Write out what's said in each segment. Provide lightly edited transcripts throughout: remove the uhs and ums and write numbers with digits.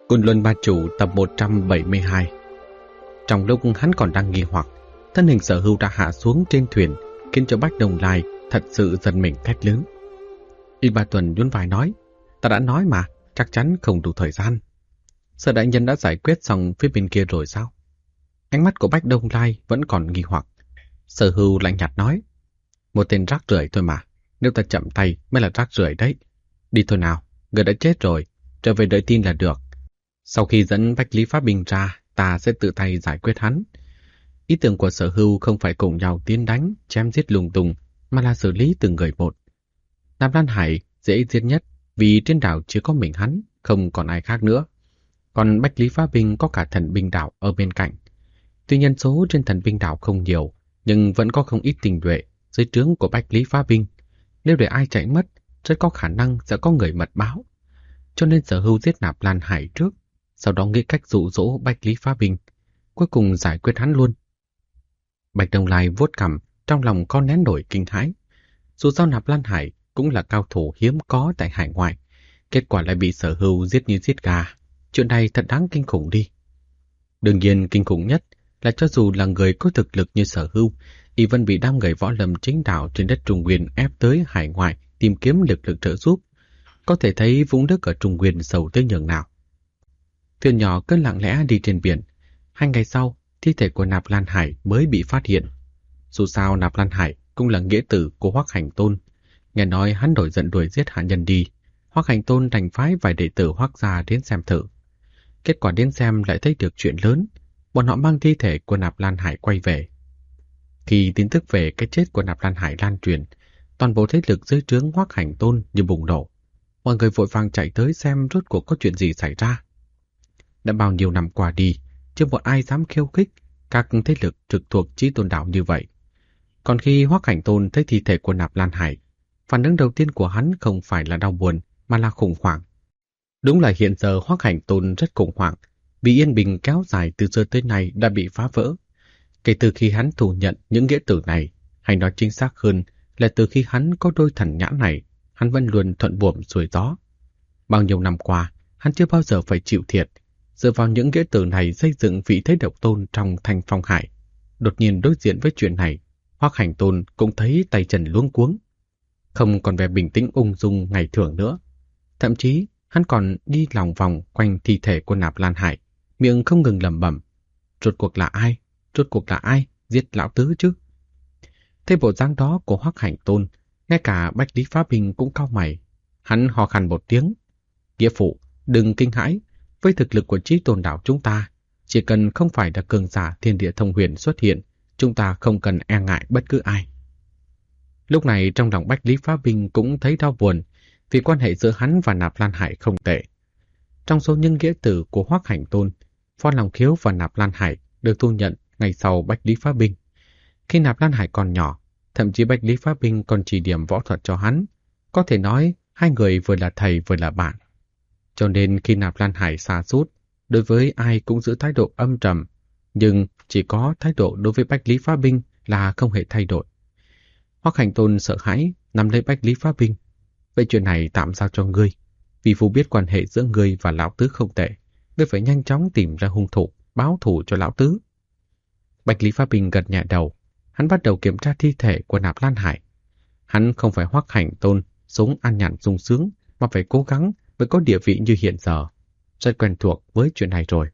Côn Luân Ba Chủ tập 172. Trong lúc hắn còn đang nghi hoặc, thân hình Sở Hưu đã hạ xuống trên thuyền, khiến cho Bách Đồng Lai thật sự giật mình thét lớn. Y Ba Tuần nhún vai nói, ta đã nói mà, chắc chắn không đủ thời gian. Sở đại nhân đã giải quyết xong phía bên kia rồi sao? Ánh mắt của Bách Đông Lai vẫn còn nghi hoặc. Sở Hưu lạnh nhạt nói, một tên rác rưởi thôi mà, nếu ta chậm tay mới là rác rưởi đấy. Đi thôi nào, người đã chết rồi, trở về đợi tin là được. Sau khi dẫn Bách Lý Pháp Bình ra, ta sẽ tự tay giải quyết hắn. Ý tưởng của Sở Hưu không phải cùng nhau tiến đánh, chém giết lung tung, mà là xử lý từng người một. Nam Lan Hải dễ giết nhất vì trên đảo chỉ có mình hắn, không còn ai khác nữa. Còn Bách Lý Pháp Bình có cả thần binh đảo ở bên cạnh. Tuy nhân số trên thần binh đảo không nhiều, nhưng vẫn có không ít tinh nhuệ dưới trướng của Bách Lý Pháp Bình. Nếu để ai chạy mất, rất có khả năng sẽ có người mật báo. Cho nên Sở Hưu giết Nạp Lan Hải trước, sau đó nghĩ cách dụ dỗ Bách Lý Phá Bình, cuối cùng giải quyết hắn luôn. Bạch Đồng Lai vuốt cằm, trong lòng có nén nổi kinh hãi. Dù sao Nạp Lan Hải cũng là cao thủ hiếm có tại hải ngoại, kết quả lại bị Sở Hưu giết như giết gà. Chuyện này thật đáng kinh khủng đi. Đương nhiên kinh khủng nhất là cho dù là người có thực lực như Sở Hưu, y vẫn bị đám người võ lâm chính đạo trên đất Trung Nguyên ép tới hải ngoại tìm kiếm lực lượng trợ giúp. Có thể thấy vũng nước ở Trung Nguyên sâu tới nhường nào. Thuyền nhỏ cứ lặng lẽ đi trên biển. 2 ngày sau, thi thể của Nạp Lan Hải mới bị phát hiện. Dù sao Nạp Lan Hải cũng là nghĩa tử của Hoắc Hành Tôn. Nghe nói hắn nổi giận đuổi giết hạ nhân đi. Hoắc Hành Tôn đành phái vài đệ tử Hoắc gia đến xem thử. Kết quả đến xem lại thấy được chuyện lớn. Bọn họ mang thi thể của Nạp Lan Hải quay về. Khi tin tức về cái chết của Nạp Lan Hải lan truyền, toàn bộ thế lực dưới trướng Hoắc Hành Tôn như bùng nổ. Mọi người vội vàng chạy tới xem rốt cuộc có chuyện gì xảy ra. Đã bao nhiêu năm qua đi, chưa một ai dám khiêu khích các thế lực trực thuộc Chí Tôn Đảo như vậy. Còn khi Hoắc Hành Tôn thấy thi thể của Nạp Lan Hải, phản ứng đầu tiên của hắn không phải là đau buồn mà là khủng hoảng. Đúng là hiện giờ Hoắc Hành Tôn rất khủng hoảng, vì yên bình kéo dài từ xưa tới nay đã bị phá vỡ. Kể từ khi hắn thừa nhận những nghĩa tử này, hay nói chính xác hơn là từ khi hắn có đôi thần nhãn này, hắn vẫn luôn thuận buồm xuôi gió. Bao nhiêu năm qua, hắn chưa bao giờ phải chịu thiệt, dựa vào những nghĩa tử này xây dựng vị thế độc tôn trong Thanh Phong Hải. Đột nhiên đối diện với chuyện này, Hoắc Hành Tôn cũng thấy tay chân luống cuống. Không còn vẻ bình tĩnh ung dung ngày thường nữa. Thậm chí, hắn còn đi lòng vòng quanh thi thể của Nạp Lan Hải, miệng không ngừng lẩm bẩm. Rốt cuộc là ai? Rốt cuộc là ai giết lão tứ chứ? Thế bộ dáng đó của Hoắc Hành Tôn, ngay cả Bách Lý Phá Bình cũng cau mày. Hắn hò khàn một tiếng. Nghĩa phụ, đừng kinh hãi. Với thực lực của Chí Tôn Đảo chúng ta, chỉ cần không phải là cường giả thiên địa thông huyền xuất hiện, chúng ta không cần e ngại bất cứ ai. Lúc này trong lòng Bách Lý Phá Bình cũng thấy đau buồn, vì quan hệ giữa hắn và Nạp Lan Hải không tệ. Trong số những nghĩa tử của Hoắc Hành Tôn, Phó Long Khiếu và Nạp Lan Hải được thu nhận ngày sau Bách Lý Phá Bình. Khi Nạp Lan Hải còn nhỏ, thậm chí Bách Lý Phá Bình còn chỉ điểm võ thuật cho hắn. Có thể nói, hai người vừa là thầy vừa là bạn. Cho nên khi Nạp Lan Hải sa sút, đối với ai cũng giữ thái độ âm trầm, nhưng chỉ có thái độ đối với Bách Lý Phá Bình là không hề thay đổi. Hoắc Hành Tôn sợ hãi nắm lấy Bách Lý Phá Bình. Vậy chuyện này tạm giao cho ngươi. Vì Phu biết quan hệ giữa ngươi và lão tứ không tệ, ngươi phải nhanh chóng tìm ra hung thủ, báo thù cho lão tứ. Bách Lý Phá Bình gật nhẹ đầu. Hắn bắt đầu kiểm tra thi thể của Nạp Lan Hải. Hắn không phải Hoắc Hành Tôn sống an nhàn sung sướng, mà phải cố gắng mới có địa vị như hiện giờ. Rất quen thuộc với chuyện này rồi.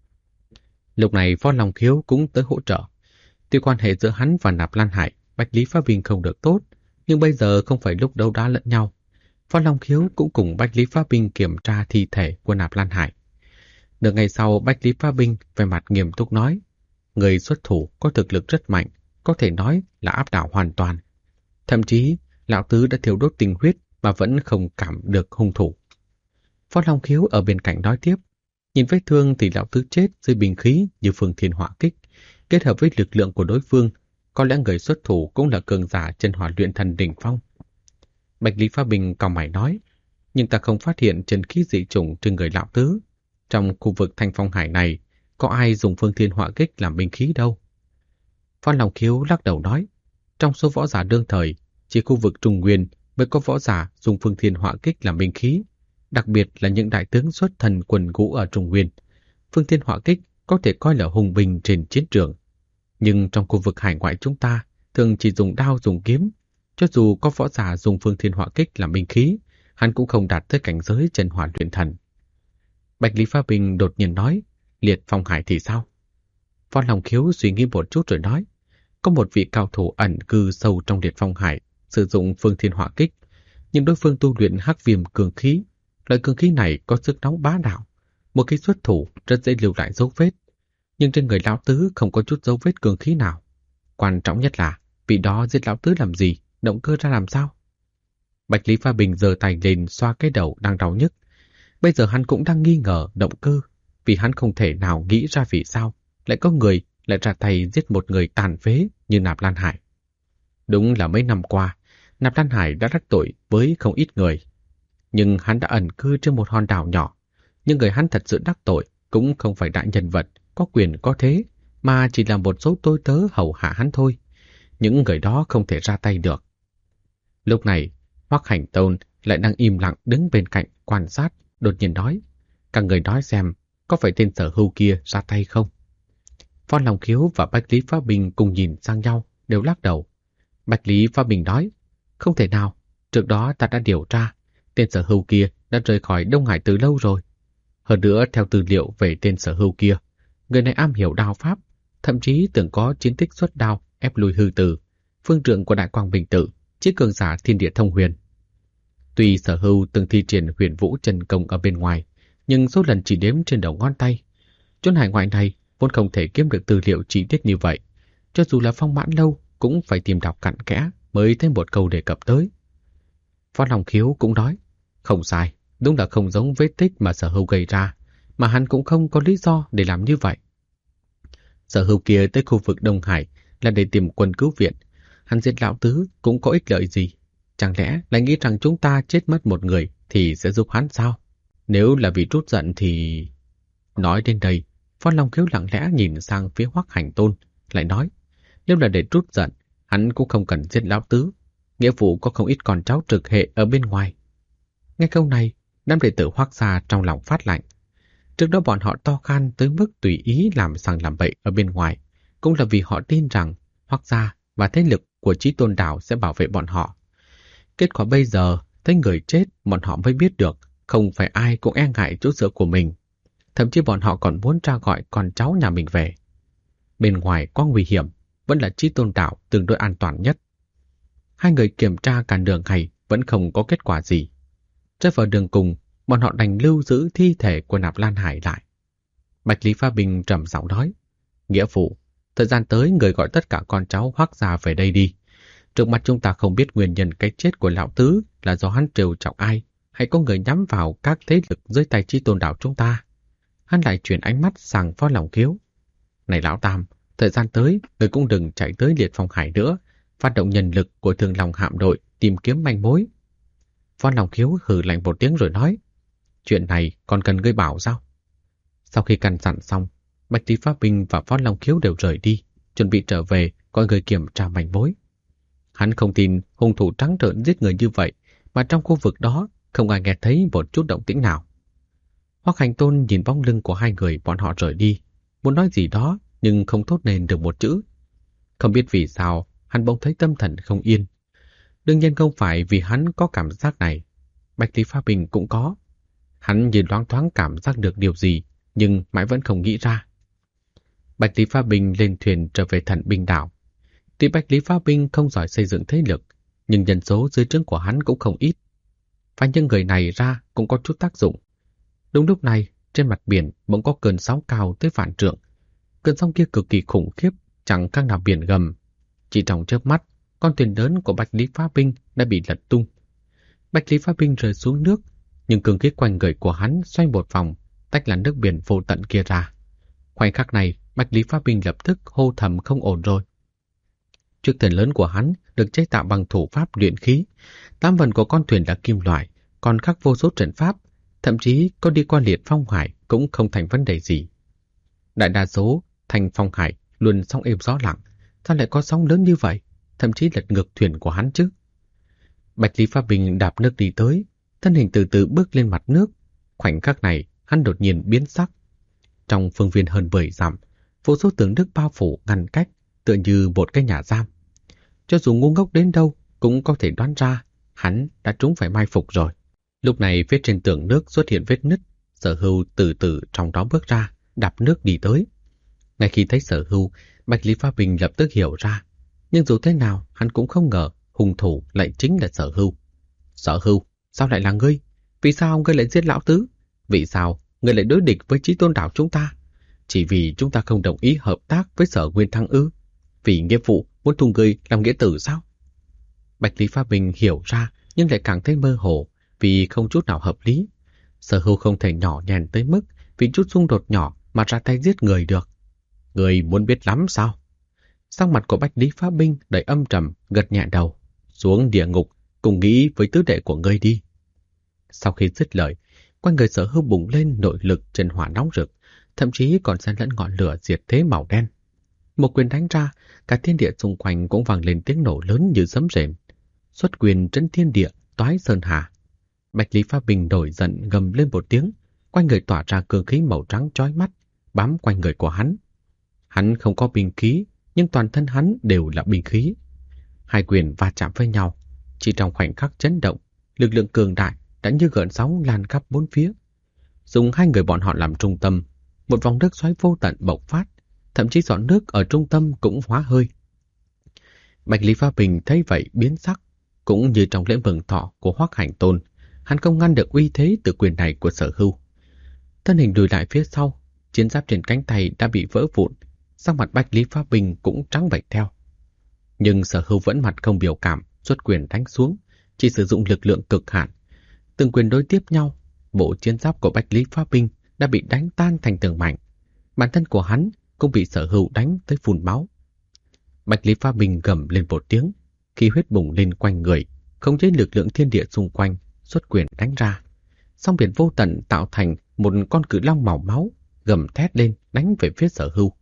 Lúc này Phó Long Khiếu cũng tới hỗ trợ. Tuy quan hệ giữa hắn và Nạp Lan Hải, Bách Lý Phá Bình không được tốt, nhưng bây giờ không phải lúc đấu đá lẫn nhau. Phó Long Khiếu cũng cùng Bách Lý Phá Bình kiểm tra thi thể của Nạp Lan Hải. Nửa ngày sau, Bách Lý Phá Bình về mặt nghiêm túc nói, người xuất thủ có thực lực rất mạnh, có thể nói là áp đảo hoàn toàn. Thậm chí, lão tứ đã thiêu đốt tinh huyết mà vẫn không cảm được hung thủ. Phó Long Khiếu ở bên cạnh nói tiếp, nhìn vết thương thì lão tứ chết dưới binh khí như phương thiên hỏa kích, kết hợp với lực lượng của đối phương, có lẽ người xuất thủ cũng là cường giả chân hỏa luyện thần đỉnh phong. Bạch Lý Phá Bình cau mày nói, nhưng ta không phát hiện chân khí dị chủng trên người lão tứ. Trong khu vực Thanh Phong Hải này, có ai dùng phương thiên hỏa kích làm binh khí đâu? Phó Long Khiếu lắc đầu nói, trong số võ giả đương thời, chỉ khu vực Trung Nguyên mới có võ giả dùng phương thiên hỏa kích làm binh khí. đặc biệt là những đại tướng xuất thân quần ngũ ở Trung Nguyên. Phương Thiên Hỏa Kích có thể coi là hùng binh trên chiến trường. Nhưng trong khu vực hải ngoại chúng ta thường chỉ dùng đao dùng kiếm. Cho dù có võ giả dùng Phương Thiên Hỏa Kích làm binh khí, hắn cũng không đạt tới cảnh giới chân hỏa luyện thần. Bạch Lý Phá Bình đột nhiên nói, Liệt Phong Hải thì sao? Võ Long Khiếu suy nghĩ một chút rồi nói, có một vị cao thủ ẩn cư sâu trong Liệt Phong Hải sử dụng Phương Thiên Hỏa Kích, nhưng đối phương tu luyện hắc viêm cường khí. Loại cường khí này có sức nóng bá đạo, một khi xuất thủ rất dễ lưu lại dấu vết. Nhưng trên người lão tứ không có chút dấu vết cường khí nào. Quan trọng nhất là, vị đó giết lão tứ làm gì, động cơ ra làm sao? Bạch Lý Phá Bình giơ tay lên xoa cái đầu đang đau nhức. Bây giờ hắn cũng đang nghi ngờ động cơ, vì hắn không thể nào nghĩ ra vì sao lại có người lại ra tay giết một người tàn phế như Nạp Lan Hải. Đúng là mấy năm qua, Nạp Lan Hải đã đắc tội với không ít người. Nhưng hắn đã ẩn cư trên một hòn đảo nhỏ. Nhưng người hắn thật sự đắc tội cũng không phải đại nhân vật, có quyền có thế, mà chỉ là một số tôi tớ hầu hạ hắn thôi. Những người đó không thể ra tay được. Lúc này, Hoắc Hành Tôn lại đang im lặng đứng bên cạnh quan sát, đột nhiên nói, các người nói xem, có phải tên Sở Hưu kia ra tay không? Võ Long Khiếu và Bạch Lý Phá Bình cùng nhìn sang nhau, đều lắc đầu. Bạch Lý Phá Bình nói, không thể nào, trước đó ta đã điều tra, tên Sở Hưu kia đã rời khỏi Đông Hải từ lâu rồi. Hơn nữa, theo tư liệu về tên Sở Hưu kia, người này am hiểu đao pháp, thậm chí từng có chiến tích xuất đao ép lui Hư Tử, phương trượng của Đại Quang Bình Tử, chiếc cường giả thiên địa thông huyền. Tuy Sở Hưu từng thi triển huyền vũ chân công ở bên ngoài, nhưng số lần chỉ đếm trên đầu ngón tay. Chốn hải ngoại này vốn không thể kiếm được tư liệu chi tiết như vậy. Cho dù là Phong Mãn Lâu cũng phải tìm đọc cặn kẽ mới thêm một câu đề cập tới. Võ Long Khiếu cũng nói, không sai, đúng là không giống vết tích mà Sở Hưu gây ra, mà hắn cũng không có lý do để làm như vậy. Sở Hưu kia tới khu vực Đông Hải là để tìm quân cứu viện. Hắn giết lão tứ cũng có ích lợi gì? Chẳng lẽ lại nghĩ rằng chúng ta chết mất một người thì sẽ giúp hắn sao? Nếu là vì trút giận thì... Nói đến đây, Võ Long Khiếu lặng lẽ nhìn sang phía Hoắc Hành Tôn, lại nói, nếu là để trút giận, hắn cũng không cần giết lão tứ. Nghĩa vụ có không ít con cháu trực hệ ở bên ngoài. Nghe câu này, đám đệ tử Hoắc gia trong lòng phát lạnh. Trước đó bọn họ to gan tới mức tùy ý làm sằng làm bậy ở bên ngoài, cũng là vì họ tin rằng Hoắc gia và thế lực của Chí Tôn Đảo sẽ bảo vệ bọn họ. Kết quả bây giờ, thấy người chết, bọn họ mới biết được không phải ai cũng e ngại chỗ dựa của mình. Thậm chí bọn họ còn muốn ra gọi con cháu nhà mình về. Bên ngoài có nguy hiểm, vẫn là Chí Tôn Đảo tương đối an toàn nhất. Hai người kiểm tra cả đường ngày vẫn không có kết quả gì. Rơi vào đường cùng, bọn họ đành lưu giữ thi thể của Nạp Lan Hải lại. Bạch Lý Phá Bình trầm giọng nói, nghĩa phụ, thời gian tới người gọi tất cả con cháu Hoắc gia về đây đi. Trước mặt chúng ta không biết nguyên nhân cái chết của lão tứ là do hắn trêu chọc ai, hay có người nhắm vào các thế lực dưới tay Chí Tôn Đảo chúng ta. Hắn lại chuyển ánh mắt sang Võ Long Khiếu. Này lão Tam, thời gian tới người cũng đừng chạy tới Liệt Phong Hải nữa, phát động nhân lực của Thương Long hạm đội tìm kiếm manh mối. Võ Long Khiếu hừ lạnh một tiếng rồi nói, chuyện này còn cần ngươi bảo sao? Sau khi căn dặn xong, Bạch Lý Phá Bình và Võ Long Khiếu đều rời đi, chuẩn bị trở về coi người kiểm tra manh mối. Hắn không tin hung thủ trắng trợn giết người như vậy mà trong khu vực đó không ai nghe thấy một chút động tĩnh nào. Hoắc Hành Tôn nhìn bóng lưng của hai người bọn họ rời đi, muốn nói gì đó nhưng không thốt nên được một chữ. Không biết vì sao hắn bỗng thấy tâm thần không yên. Đương nhiên không phải vì hắn có cảm giác này, Bạch Lý Phá Bình cũng có. Hắn nhìn loáng thoáng cảm giác được điều gì, nhưng mãi vẫn không nghĩ ra. Bạch Lý Phá Bình lên thuyền trở về Thần Binh Đảo. Tuy Bạch Lý Phá Bình không giỏi xây dựng thế lực, nhưng nhân số dưới trướng của hắn cũng không ít. Và những người này ra cũng có chút tác dụng. Đúng lúc này, trên mặt biển bỗng có cơn sóng cao tới vạn trượng. Cơn sóng kia cực kỳ khủng khiếp, chẳng khác nào biển gầm. Chỉ trong chớp mắt, con thuyền lớn của Bạch Lý Phá Bình đã bị lật tung. Bạch Lý Phá Bình rơi xuống nước, nhưng cường khí quanh người của hắn xoay một vòng, tách làn nước biển vô tận kia ra. Khoảnh khắc này, Bạch Lý Phá Bình lập tức hô thầm không ổn rồi. Chiếc thuyền lớn của hắn được chế tạo bằng thủ pháp luyện khí, tám phần của con thuyền là kim loại, còn khắc vô số trận pháp, thậm chí có đi qua Liệt Phong Hải cũng không thành vấn đề gì. Đại đa số thành Phong Hải luôn sóng êm gió lặng, sao lại có sóng lớn như vậy, thậm chí lật ngược thuyền của hắn chứ? Bạch Lý Phá Bình đạp nước đi tới, Thân hình từ từ bước lên mặt nước. Khoảnh khắc này, hắn đột nhiên biến sắc. Trong phương viên hơn 10 dặm, vô số tường đất bao phủ ngăn cách, tựa như một cái nhà giam. Cho dù ngu ngốc đến đâu, cũng có thể đoán ra hắn đã trúng phải mai phục rồi. Lúc này phía trên tường nước xuất hiện vết nứt. Sở Hưu từ từ trong đó bước ra, đạp nước đi tới. Ngay khi thấy Sở Hưu, Bạch Lý Phá Bình lập tức hiểu ra. Nhưng dù thế nào, hắn cũng không ngờ hung thủ lại chính là Sở Hưu. Sở Hưu, sao lại là ngươi? Vì sao ngươi lại giết lão tứ? Vì sao ngươi lại đối địch với Chí Tôn đảo chúng ta? Chỉ vì chúng ta không đồng ý hợp tác với Sở Nguyên Thăng ư? Vì nghĩa vụ muốn thu ngươi làm nghĩa tử sao? Bạch Lý Phá Bình hiểu ra nhưng lại càng thấy mơ hồ vì không chút nào hợp lý. Sở Hưu không thể nhỏ nhàn tới mức vì chút xung đột nhỏ mà ra tay giết người được. Người muốn biết lắm sao? Sắc mặt của Bạch Lý Phá Binh đầy âm trầm, gật nhẹ đầu. Xuống địa ngục, cùng nghĩ với tứ đệ của ngươi đi. Sau khi dứt lời, quanh người Sở Hưu bùng lên nội lực chân hỏa nóng rực, thậm chí còn xen lẫn ngọn lửa diệt thế màu đen. Một quyền đánh ra, cả thiên địa xung quanh cũng vang lên tiếng nổ lớn như sấm rền. Xuất quyền trấn thiên địa, toái sơn hà. Bạch Lý Phá Bình nổi giận gầm lên một tiếng, quanh người tỏa ra cương khí màu trắng chói mắt, bám quanh người của hắn. Hắn không có binh khí, nhưng toàn thân hắn đều là binh khí. Hai quyền va chạm với nhau, chỉ trong khoảnh khắc chấn động, lực lượng cường đại đã như gợn sóng lan khắp bốn phía. Dùng hai người bọn họ làm trung tâm, một vòng nước xoáy vô tận bộc phát, thậm chí giọt nước ở trung tâm cũng hóa hơi. Bạch Lý Phá Bình thấy vậy biến sắc, cũng như trong lễ mừng thọ của Hoắc Hành Tôn, hắn không ngăn được uy thế từ quyền này của Sở Hưu. Thân hình lùi lại phía sau, chiến giáp trên cánh tay đã bị vỡ vụn, sắc mặt Bạch Lý Phá Bình cũng trắng bệch theo. Nhưng Sở Hưu vẫn mặt không biểu cảm, xuất quyền đánh xuống, chỉ sử dụng lực lượng cực hạn. Từng quyền đối tiếp nhau, bộ chiến giáp của Bạch Lý Phá Binh đã bị đánh tan thành từng mảnh. Bản thân của hắn cũng bị Sở Hưu đánh tới phun máu. Bạch Lý Phá Binh gầm lên một tiếng, khi huyết bùng lên quanh người, không chế lực lượng thiên địa xung quanh, xuất quyền đánh ra. Song biển vô tận tạo thành một con cự long màu máu, gầm thét lên đánh về phía Sở Hưu.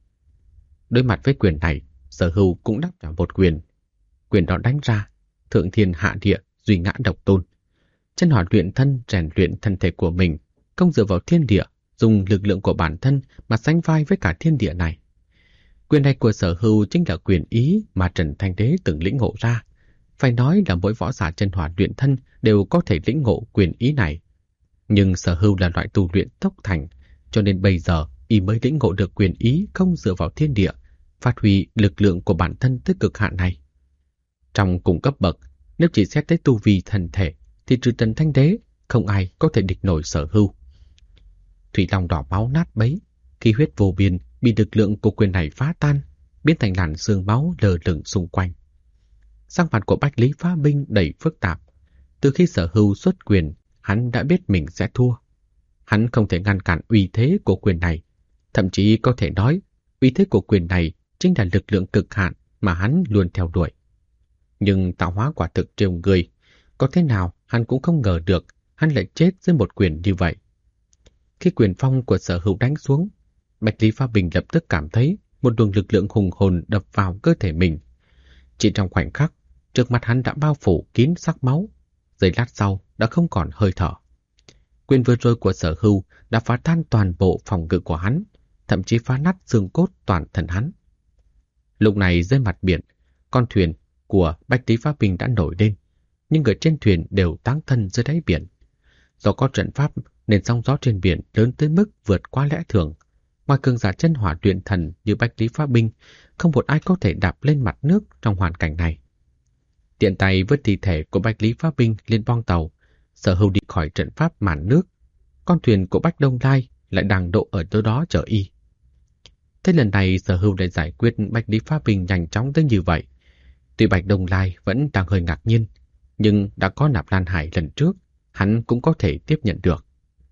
Đối mặt với quyền này, Sở Hưu cũng đáp trả một quyền. Quyền đó đánh ra, thượng thiên hạ địa, duy ngã độc tôn. Chân hỏa luyện thân rèn luyện thân thể của mình, không dựa vào thiên địa, dùng lực lượng của bản thân mà sánh vai với cả thiên địa này. Quyền này của Sở Hưu chính là quyền ý mà Trần Thanh Đế từng lĩnh ngộ ra. Phải nói là mỗi võ giả chân hỏa luyện thân đều có thể lĩnh ngộ quyền ý này. Nhưng Sở Hưu là loại tu luyện tốc thành, cho nên bây giờ y mới lĩnh ngộ được quyền ý không dựa vào thiên địa, phát huy lực lượng của bản thân tới cực hạn này. Trong cùng cấp bậc, nếu chỉ xét tới tu vi thần thể, thì trừ Trần Thanh Đế, không ai có thể địch nổi Sở Hưu. Thủy Long đỏ máu nát bấy, khi huyết vô biên bị lực lượng của quyền này phá tan, biến thành làn sương máu lờ lửng xung quanh. Sắc mặt của Bạch Lý Phá Binh đầy phức tạp. Từ khi Sở Hưu xuất quyền, hắn đã biết mình sẽ thua. Hắn không thể ngăn cản uy thế của quyền này, thậm chí có thể nói uy thế của quyền này chính là lực lượng cực hạn mà hắn luôn theo đuổi. Nhưng tạo hóa quả thực trêu người, có thế nào hắn cũng không ngờ được hắn lại chết dưới một quyền như vậy. Khi quyền phong của Sở Hưu đánh xuống, Bạch Lý Phá Bình lập tức cảm thấy một luồng lực lượng hùng hồn đập vào cơ thể mình. Chỉ trong khoảnh khắc, trước mặt hắn đã bao phủ kín sắc máu, giây lát sau đã không còn hơi thở. Quyền vừa rồi của Sở Hưu đã phá tan toàn bộ phòng ngự của hắn, thậm chí phá nát xương cốt toàn thân hắn. Lúc này dưới mặt biển, con thuyền của Bạch Lý Phá Bình đã nổi lên, nhưng người trên thuyền đều táng thân dưới đáy biển. Do có trận pháp nên sóng gió trên biển lớn tới mức vượt qua lẽ thường. Ngoài cường giả chân hỏa luyện thần như Bạch Lý Phá Binh, không một ai có thể đạp lên mặt nước trong hoàn cảnh này. Tiện tay vớt thi thể của Bạch Lý Phá Binh lên boong tàu, Sở Hưu đi khỏi trận pháp màn nước. Con thuyền của Bạch Đông Lai lại đang đậu ở chỗ đó chờ y. Thế lần này Sở Hưu lại giải quyết Bạch Lý Phá Binh nhanh chóng tới như vậy. Tuy Bạch Đông Lai vẫn đang hơi ngạc nhiên, nhưng đã có Nạp Lan Hải lần trước, hắn cũng có thể tiếp nhận được.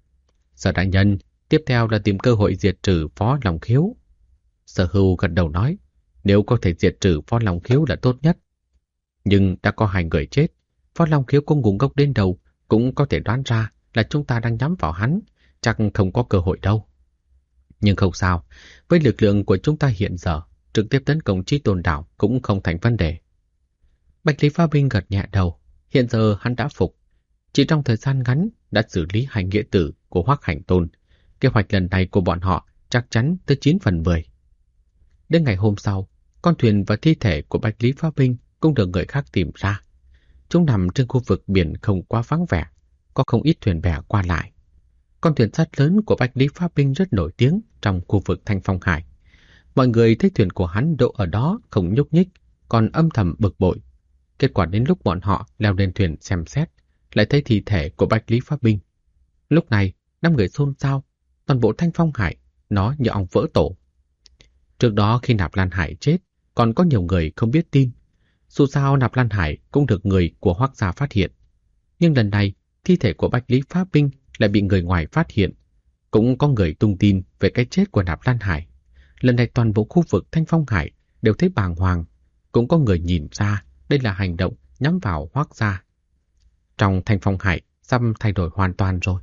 Sở đại nhân, tiếp theo là tìm cơ hội diệt trừ Phó Long Khiếu. Sở Hưu gật đầu nói, nếu có thể diệt trừ Phó Long Khiếu là tốt nhất. Nhưng đã có 2 người chết, Phó Long Khiếu có nguồn gốc đến đâu cũng có thể đoán ra là chúng ta đang nhắm vào hắn, chắc không có cơ hội đâu. Nhưng không sao, với lực lượng của chúng ta hiện giờ, trực tiếp tấn công Chí Tôn đảo cũng không thành vấn đề. Bạch Lý Phá Binh gật nhẹ đầu, hiện giờ hắn đã phục. Chỉ trong thời gian ngắn đã xử lý hai nghĩa tử của Hoắc Hành Tôn. Kế hoạch lần này của bọn họ chắc chắn tới 9 phần 10. Đến ngày hôm sau, con thuyền và thi thể của Bạch Lý Phá Binh cũng được người khác tìm ra. Chúng nằm trên khu vực biển không quá vắng vẻ, có không ít thuyền bè qua lại. Con thuyền sắt lớn của Bạch Lý Phá Binh rất nổi tiếng trong khu vực Thanh Phong Hải. Mọi người thấy thuyền của hắn đỗ ở đó không nhúc nhích, còn âm thầm bực bội. Kết quả đến lúc bọn họ leo lên thuyền xem xét, lại thấy thi thể của Bạch Lý Phá Binh. Lúc này, 5 người xôn xao, toàn bộ Thanh Phong Hải, nó như ong vỡ tổ. Trước đó khi Nạp Lan Hải chết, còn có nhiều người không biết tin. Dù sao Nạp Lan Hải cũng được người của Hoắc gia phát hiện. Nhưng lần này, thi thể của Bạch Lý Phá Binh lại bị người ngoài phát hiện. Cũng có người tung tin về cái chết của Nạp Lan Hải. Lần này toàn bộ khu vực Thanh Phong Hải đều thấy bàng hoàng. Cũng có người nhìn ra đây là hành động nhắm vào Hoắc gia. Trong Thanh Phong Hải, sắp thay đổi hoàn toàn rồi.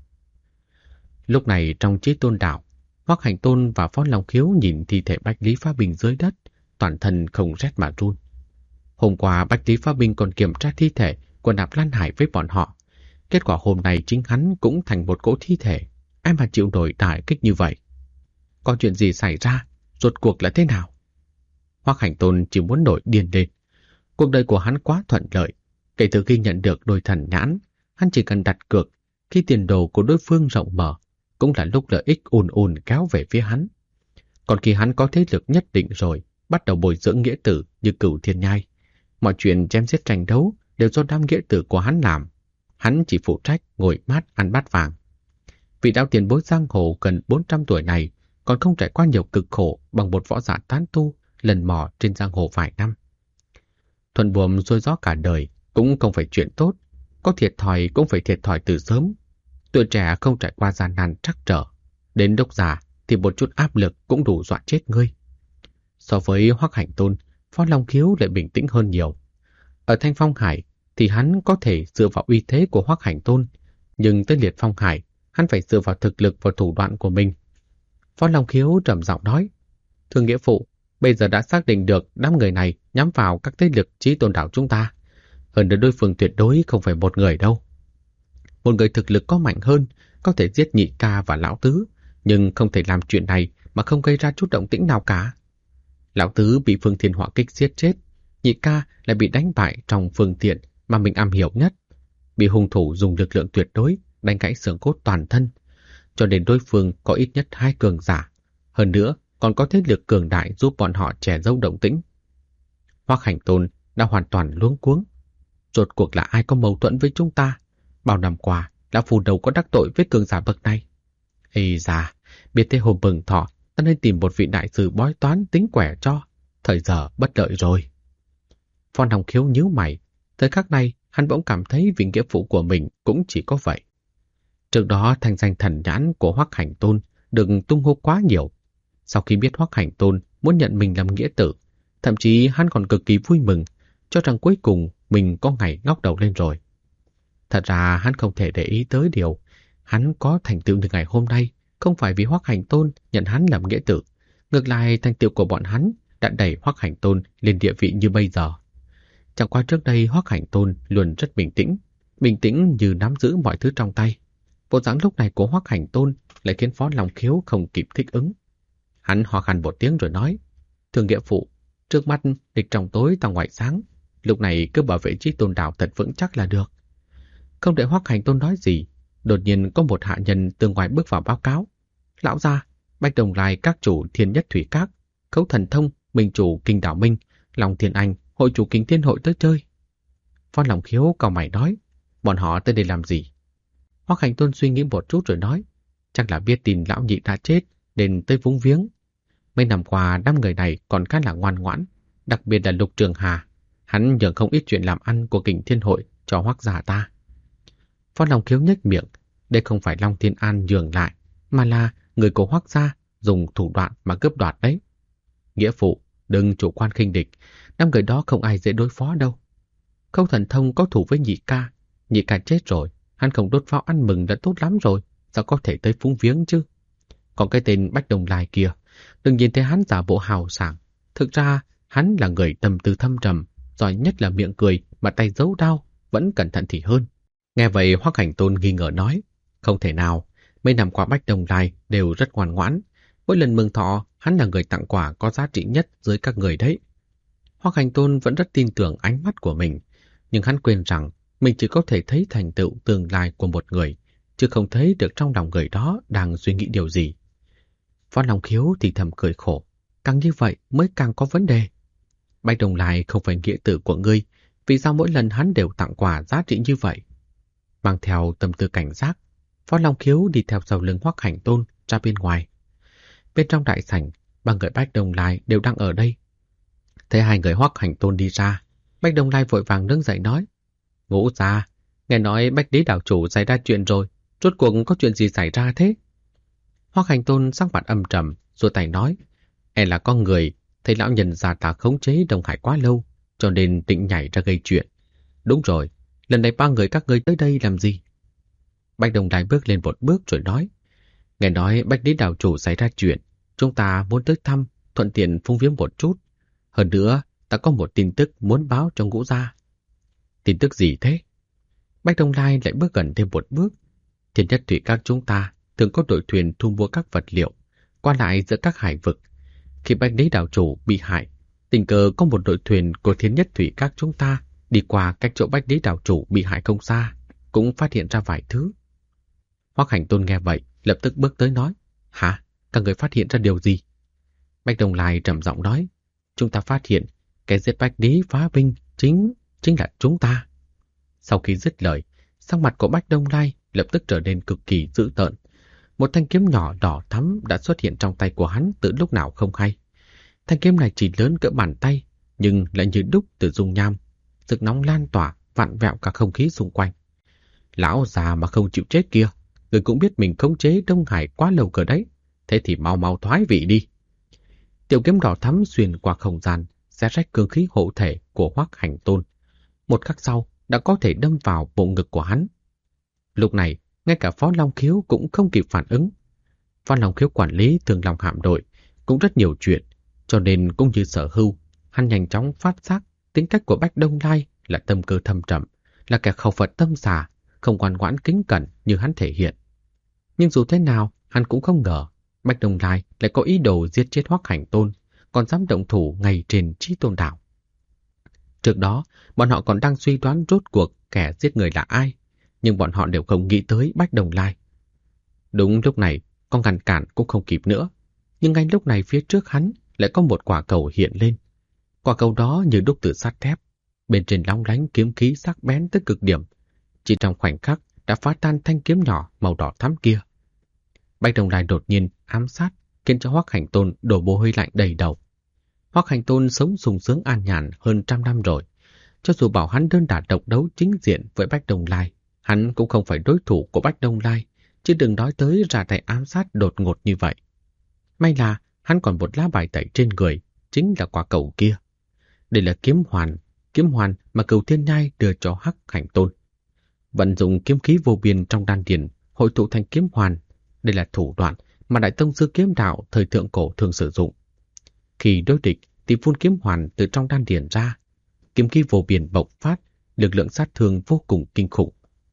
Lúc này trong Chí Tôn đảo, Hoắc Hành Tôn và Phó Long Khiếu nhìn thi thể Bạch Lý Phá Binh dưới đất, toàn thân không rét mà run. Hôm qua Bạch Lý Phá Binh còn kiểm tra thi thể của Nạp Lan Hải với bọn họ. Kết quả hôm nay chính hắn cũng thành một cỗ thi thể. Ai mà chịu nổi đả kích như vậy? Có chuyện gì xảy ra? Rốt cuộc là thế nào? Hoắc Hành Tôn chỉ muốn nổi điên lên. Cuộc đời của hắn quá thuận lợi. Kể từ khi nhận được đôi thần nhãn, hắn chỉ cần đặt cược. Khi tiền đồ của đối phương rộng mở, cũng là lúc lợi ích ùn ùn kéo về phía hắn. Còn khi hắn có thế lực nhất định rồi, bắt đầu bồi dưỡng nghĩa tử như Cửu Thiên Nhai. Mọi chuyện chém giết tranh đấu đều do đám nghĩa tử của hắn làm. Hắn chỉ phụ trách ngồi mát ăn bát vàng. Vị đạo tiền bối giang hồ gần 400 tuổi này còn không trải qua nhiều cực khổ bằng một võ giả tán tu lần mò trên giang hồ vài năm. Thuận buồm xuôi gió cả đời cũng không phải chuyện tốt, có thiệt thòi cũng phải thiệt thòi từ sớm. Tuổi trẻ không trải qua gian nan trắc trở, đến lúc già thì một chút áp lực cũng đủ dọa chết ngươi. So với Hoắc Hành Tôn, Phó Long Khiếu lại bình tĩnh hơn nhiều. Ở Thanh Phong Hải thì hắn có thể dựa vào uy thế của Hoắc Hành Tôn, nhưng tới Liệt Phong Hải, hắn phải dựa vào thực lực và thủ đoạn của mình. Phó Long Khiếu trầm giọng nói: "Thưa nghĩa phụ, bây giờ đã xác định được đám người này nhắm vào các thế lực Chí Tôn đảo chúng ta. Hơn nữa đối phương tuyệt đối không phải một người đâu. Một người thực lực có mạnh hơn, có thể giết Nhị Ca và Lão Tứ, nhưng không thể làm chuyện này mà không gây ra chút động tĩnh nào cả. Lão Tứ bị Phương Thiên Hỏa Kích giết chết, Nhị Ca lại bị đánh bại trong phương tiện mà mình am hiểu nhất, bị hung thủ dùng lực lượng tuyệt đối đánh gãy xương cốt toàn thân, cho nên đối phương có ít nhất 2 cường giả, hơn nữa còn có thế lực cường đại giúp bọn họ che giấu động tĩnh." Hoắc Hành Tôn đã hoàn toàn luống cuống. Rốt cuộc là ai có mâu thuẫn với chúng ta? Bao năm qua, lão phù đầu có đắc tội với cường giả bậc này. Ây da, biết thế hôm mừng thọ, ta nên tìm một vị đại sư bói toán tính quẻ cho. Thời giờ bất lợi rồi. Phó Long Khiếu nhíu mày. Thời khắc này, hắn bỗng cảm thấy vị nghĩa phụ của mình cũng chỉ có vậy. Trước đó, thanh danh thần nhãn của Hoắc Hành Tôn được tung hô quá nhiều. Sau khi biết Hoắc Hành Tôn muốn nhận mình làm nghĩa tử, thậm chí hắn còn cực kỳ vui mừng, cho rằng cuối cùng mình có ngày ngóc đầu lên rồi. Thật ra hắn không thể để ý tới điều hắn có thành tựu như ngày hôm nay không phải vì Hoắc Hành Tôn nhận hắn làm nghĩa tử. Ngược lại, thành tựu của bọn hắn đã đẩy Hoắc Hành Tôn lên địa vị như bây giờ. Chẳng qua trước đây Hoắc Hành Tôn luôn rất bình tĩnh như nắm giữ mọi thứ trong tay. Bộ dáng lúc này của Hoắc Hành Tôn lại khiến Phó Long Khiếu không kịp thích ứng. Hắn ho khan một tiếng rồi nói: "Thưa nghĩa phụ, trước mắt địch trong tối ta ngoài sáng, lúc này cứ bảo vệ Chí Tôn đảo thật vững chắc là được." Không đợi Hoắc Hành Tôn nói gì, đột nhiên có một hạ nhân từ ngoài bước vào báo cáo: "Lão gia, Bạch Đồng Lai các chủ Thiên Nhất Thủy Các, Khấu Thần Thông, Minh chủ Kinh Đảo Minh, Long Thiên Anh, hội chủ Kinh Thiên Hội tới chơi." Phó Long Khiếu cau mày nói: "Bọn họ tới đây làm gì?" Hoắc Hành Tôn suy nghĩ một chút rồi nói: "Chắc là biết tin lão nhị đã chết nên tới vúng viếng. Mấy năm qua đám người này còn khá là ngoan ngoãn, đặc biệt là Lục Trường Hà, hắn nhường không ít chuyện làm ăn của Kình Thiên Hội cho Hoắc gia ta." Phó Long Khiếu nhếch miệng, đây không phải Long Thiên An nhường lại, mà là người của Hoắc gia dùng thủ đoạn mà cướp đoạt đấy. "Nghĩa phụ, đừng chủ quan khinh địch, đám người đó không ai dễ đối phó đâu. Khâu Thần Thông có thủ với Nhị Ca chết rồi, hắn không đốt pháo ăn mừng đã tốt lắm rồi, sao có thể tới phúng viếng chứ? Còn cái tên Bạch Đồng Lai kia, đừng nhìn thấy hắn giả bộ hào sảng, thực ra hắn là người tâm tư thâm trầm, giỏi nhất là miệng cười mà tay giấu đao, vẫn cẩn thận thì hơn." Nghe vậy Hoắc Hành Tôn nghi ngờ nói, không thể nào, mấy năm qua Bách Đông Lai đều rất ngoan ngoãn. Mỗi lần mừng thọ, hắn là người tặng quà có giá trị nhất dưới các người đấy. Hoắc Hành Tôn vẫn rất tin tưởng ánh mắt của mình, nhưng hắn quên rằng mình chỉ có thể thấy thành tựu tương lai của một người, chứ không thấy được trong lòng người đó đang suy nghĩ điều gì. Phó Long Khiếu thì thầm cười khổ, càng như vậy mới càng có vấn đề. Bách Đông Lai không phải nghĩa tử của ngươi, vì sao mỗi lần hắn đều tặng quà giá trị như vậy? Mang theo tâm tư cảnh giác, Phó Long Khiếu đi theo sau lưng Hoắc Hành Tôn ra bên ngoài. Bên trong đại sảnh, ba người Bách Đông Lai đều đang ở đây. Thấy hai người Hoắc Hành Tôn đi ra, Bách Đông Lai vội vàng đứng dậy nói, Ngũ gia, nghe nói Bách Lý đảo chủ xảy ra chuyện rồi, rốt cuộc có chuyện gì xảy ra thế? Hoắc Hành Tôn sắc mặt âm trầm, rồi tay nói, là có người thấy lão nhân già ta khống chế Đông Hải quá lâu, cho nên định nhảy ra gây chuyện. Đúng rồi, lần này ba người các ngươi tới đây làm gì? Bách Đông Lai bước lên một bước rồi nói, nghe nói Bách Lý đảo chủ xảy ra chuyện, chúng ta muốn tới thăm, thuận tiện phung viếng một chút. Hơn nữa, ta có một tin tức muốn báo cho Ngũ gia. Tin tức gì thế? Bách Đông Lai lại bước gần thêm một bước. Thiên Nhất Thủy Các chúng ta thường có đội thuyền thu mua các vật liệu, qua lại giữa các hải vực. Khi Bách Lý đảo chủ bị hại, tình cờ có một đội thuyền của Thiên Nhất Thủy Các chúng ta đi qua cách chỗ Bách Lý đảo chủ bị hại không xa, cũng phát hiện ra vài thứ. Hoắc Hành Tôn nghe vậy, lập tức bước tới nói, hả? Các người phát hiện ra điều gì? Bách Đông Lai trầm giọng nói, chúng ta phát hiện cái giết Bách Lý phá binh chính là chúng ta. Sau khi dứt lời, sắc mặt của Bách Đông Lai lập tức trở nên cực kỳ dữ tợn. Một thanh kiếm nhỏ đỏ thắm đã xuất hiện trong tay của hắn từ lúc nào không hay. Thanh kiếm này chỉ lớn cỡ bàn tay, nhưng lại như đúc từ dung nham. Sức nóng lan tỏa, vặn vẹo cả không khí xung quanh. Lão già mà không chịu chết kia, người cũng biết mình khống chế Đông Hải quá lâu cỡ đấy. Thế thì mau mau thoái vị đi. Tiểu kiếm đỏ thắm xuyên qua không gian, xé rách cương khí hộ thể của Hoắc Hành Tôn. Một khắc sau, đã có thể đâm vào bộ ngực của hắn. Lúc này, ngay cả Phó Long Khiếu cũng không kịp phản ứng. Phó Long Khiếu quản lý Thường Long hạm đội, cũng rất nhiều chuyện, cho nên cũng như Sở Hưu, hắn nhanh chóng phát giác tính cách của Bách Đông Lai là tâm cơ thâm trầm, là kẻ khẩu Phật tâm xà, không ngoan ngoãn kính cẩn như hắn thể hiện. Nhưng dù thế nào, hắn cũng không ngờ Bách Đông Lai lại có ý đồ giết chết Hoắc Hành Tôn, còn dám động thủ ngay trên Chí Tôn đảo. Trước đó, bọn họ còn đang suy đoán rốt cuộc kẻ giết người là ai, nhưng bọn họ đều không nghĩ tới Bách Đông Lai. Đúng lúc này, con ngăn cản cũng không kịp nữa, nhưng ngay lúc này phía trước hắn lại có một quả cầu hiện lên. Quả cầu đó như đúc từ sắt thép, bên trên long lánh kiếm khí sắc bén tới cực điểm. Chỉ trong khoảnh khắc đã phá tan thanh kiếm nhỏ màu đỏ thắm kia. Bách Đông Lai đột nhiên ám sát, khiến cho Hoắc Hành Tôn đổ mồ hôi lạnh đầy đầu. Hoắc Hành Tôn sống sung sướng an nhàn hơn 100 năm rồi. Cho dù bảo hắn đơn đả độc đấu chính diện với Bách Đông Lai, hắn cũng không phải đối thủ của Bách Đông Lai, chứ đừng nói tới ra tay ám sát đột ngột như vậy. May là hắn còn một lá bài tẩy trên người, chính là quả cầu kia. Đây là kiếm hoàn mà Cửu Thiên Nhai đưa cho Hoắc Hành Tôn. Vận dụng kiếm khí vô biên trong đan điền, hội tụ thành kiếm hoàn. Đây là thủ đoạn mà Đại Tông sư kiếm đạo thời thượng cổ thường sử dụng. Khi đối địch thì phun kiếm hoàn từ trong đan điền ra, kiếm khí vô biên bộc phát, lực lượng sát thương vô cùng kinh khủng.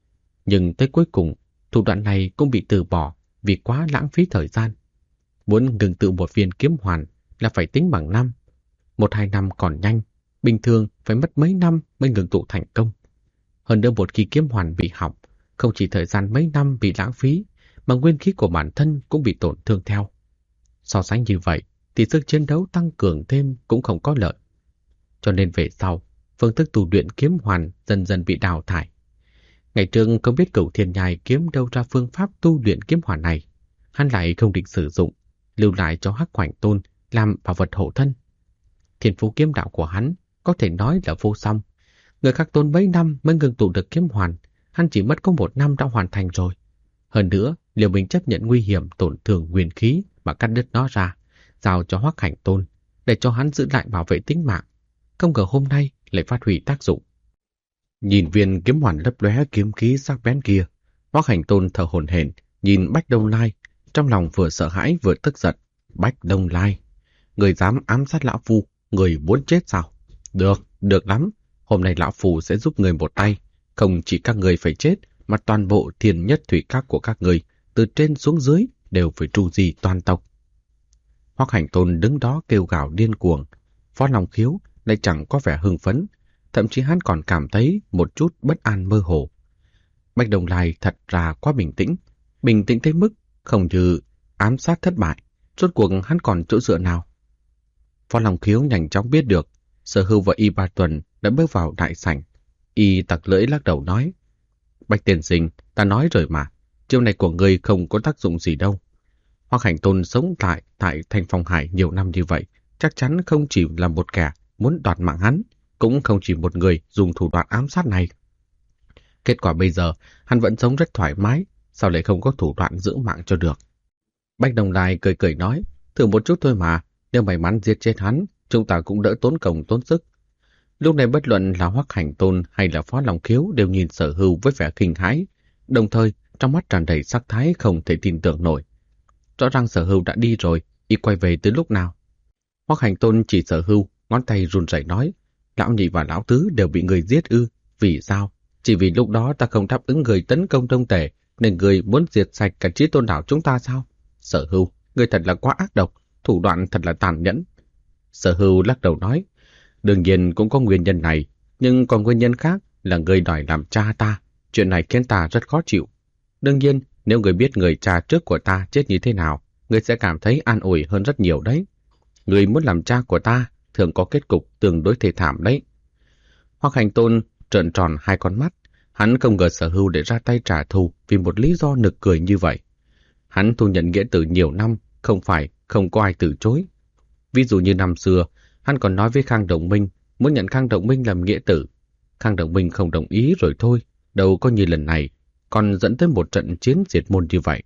Nhưng tới cuối cùng, thủ đoạn này cũng bị từ bỏ vì quá lãng phí thời gian. Muốn ngừng tụ một viên kiếm hoàn là phải tính bằng năm. 1-2 năm còn nhanh, bình thường phải mất mấy năm mới ngừng tụ thành công. Hơn nữa một khi kiếm hoàn bị hỏng, không chỉ thời gian mấy năm bị lãng phí, mà nguyên khí của bản thân cũng bị tổn thương theo. So sánh như vậy, thì sức chiến đấu tăng cường thêm cũng không có lợi. Cho nên về sau, phương thức tu luyện kiếm hoàn dần dần bị đào thải. Ngày trước không biết Cửu Thiên Nhai kiếm đâu ra phương pháp tu luyện kiếm hoàn này, hắn lại không định sử dụng, lưu lại cho Hắc Hoành Tôn làm bảo vật hộ thân. Thiên phú kiếm đạo của hắn có thể nói là vô song. Người khác tốn mấy năm mới ngừng tụ được kiếm hoàn, hắn chỉ mất có 1 năm đã hoàn thành rồi. Hơn nữa, liệu mình chấp nhận nguy hiểm tổn thương nguyên khí mà cắt đứt nó ra, giao cho Hoắc Hành Tôn để cho hắn giữ lại bảo vệ tính mạng, không ngờ hôm nay lại phát huy tác dụng. Nhìn viên kiếm hoàn lấp lóe kiếm khí sắc bén kia, Hoắc Hành Tôn thở hổn hển nhìn Bách Đông Lai, trong lòng vừa sợ hãi vừa tức giận. Bách Đông Lai, người dám ám sát lão phu, người muốn chết sao? Được lắm, hôm nay lão phu sẽ giúp người một tay, không chỉ các người phải chết, mà toàn bộ Thiên Nhất Thủy Các của các người, từ trên xuống dưới, đều phải tru di toàn tộc. Hoắc Hành Tôn đứng đó kêu gào điên cuồng. Phó Long Khiếu lại chẳng có vẻ hưng phấn, thậm chí hắn còn cảm thấy một chút bất an mơ hồ. Bạch Đồng Lai thật ra quá bình tĩnh tới mức không như ám sát thất bại, rốt cuộc hắn còn chỗ dựa nào. Phó Long Khiếu nhanh chóng biết được, Sở Hưu và Y Ba Tuần đã bước vào đại sảnh. Y tặc lưỡi lắc đầu nói, Bạch tiên sinh, ta nói rồi mà, chiêu này của ngươi không có tác dụng gì đâu. Hoắc Hành Tôn sống tại Thanh Phong Hải nhiều năm như vậy, chắc chắn không chỉ là một kẻ muốn đoạt mạng hắn, cũng không chỉ một người dùng thủ đoạn ám sát này. Kết quả bây giờ, hắn vẫn sống rất thoải mái, sao lại không có thủ đoạn giữ mạng cho được. Bạch Đồng Lai cười cười nói, thử một chút thôi mà, nếu may mắn giết chết hắn, chúng ta cũng đỡ tốn công tốn sức. Lúc này bất luận là Hoắc Hành Tôn hay là Phó Long Khiếu đều nhìn Sở Hưu với vẻ kinh hãi, đồng thời trong mắt tràn đầy sắc thái không thể tin tưởng nổi. Rõ ràng Sở Hưu đã đi rồi, y quay về từ lúc nào? Hoắc Hành Tôn chỉ Sở Hưu, ngón tay run rẩy nói, lão nhị và lão tứ đều bị người giết ư? Vì sao? Chỉ vì lúc đó ta không đáp ứng người tấn công Đông Tề, nên người muốn diệt sạch cả Chí Tôn đảo chúng ta sao? Sở Hưu, người thật là quá ác độc, thủ đoạn thật là tàn nhẫn. Sở Hưu lắc đầu nói, đương nhiên cũng có nguyên nhân này, nhưng còn nguyên nhân khác là người đòi làm cha ta, chuyện này khiến ta rất khó chịu. Đương nhiên, nếu người biết người cha trước của ta chết như thế nào, người sẽ cảm thấy an ủi hơn rất nhiều đấy. Người muốn làm cha của ta thường có kết cục tương đối thê thảm đấy. Hoắc Hành Tôn trợn tròn hai con mắt, hắn không ngờ Sở Hưu để ra tay trả thù vì một lý do nực cười như vậy. Hắn thu nhận nghĩa tử nhiều năm, không phải không có ai từ chối. Ví dụ như năm xưa, hắn còn nói với Khang Đồng Minh muốn nhận Khang Đồng Minh làm nghĩa tử. Khang Đồng Minh không đồng ý rồi thôi, đâu có như lần này, còn dẫn tới một trận chiến diệt môn như vậy.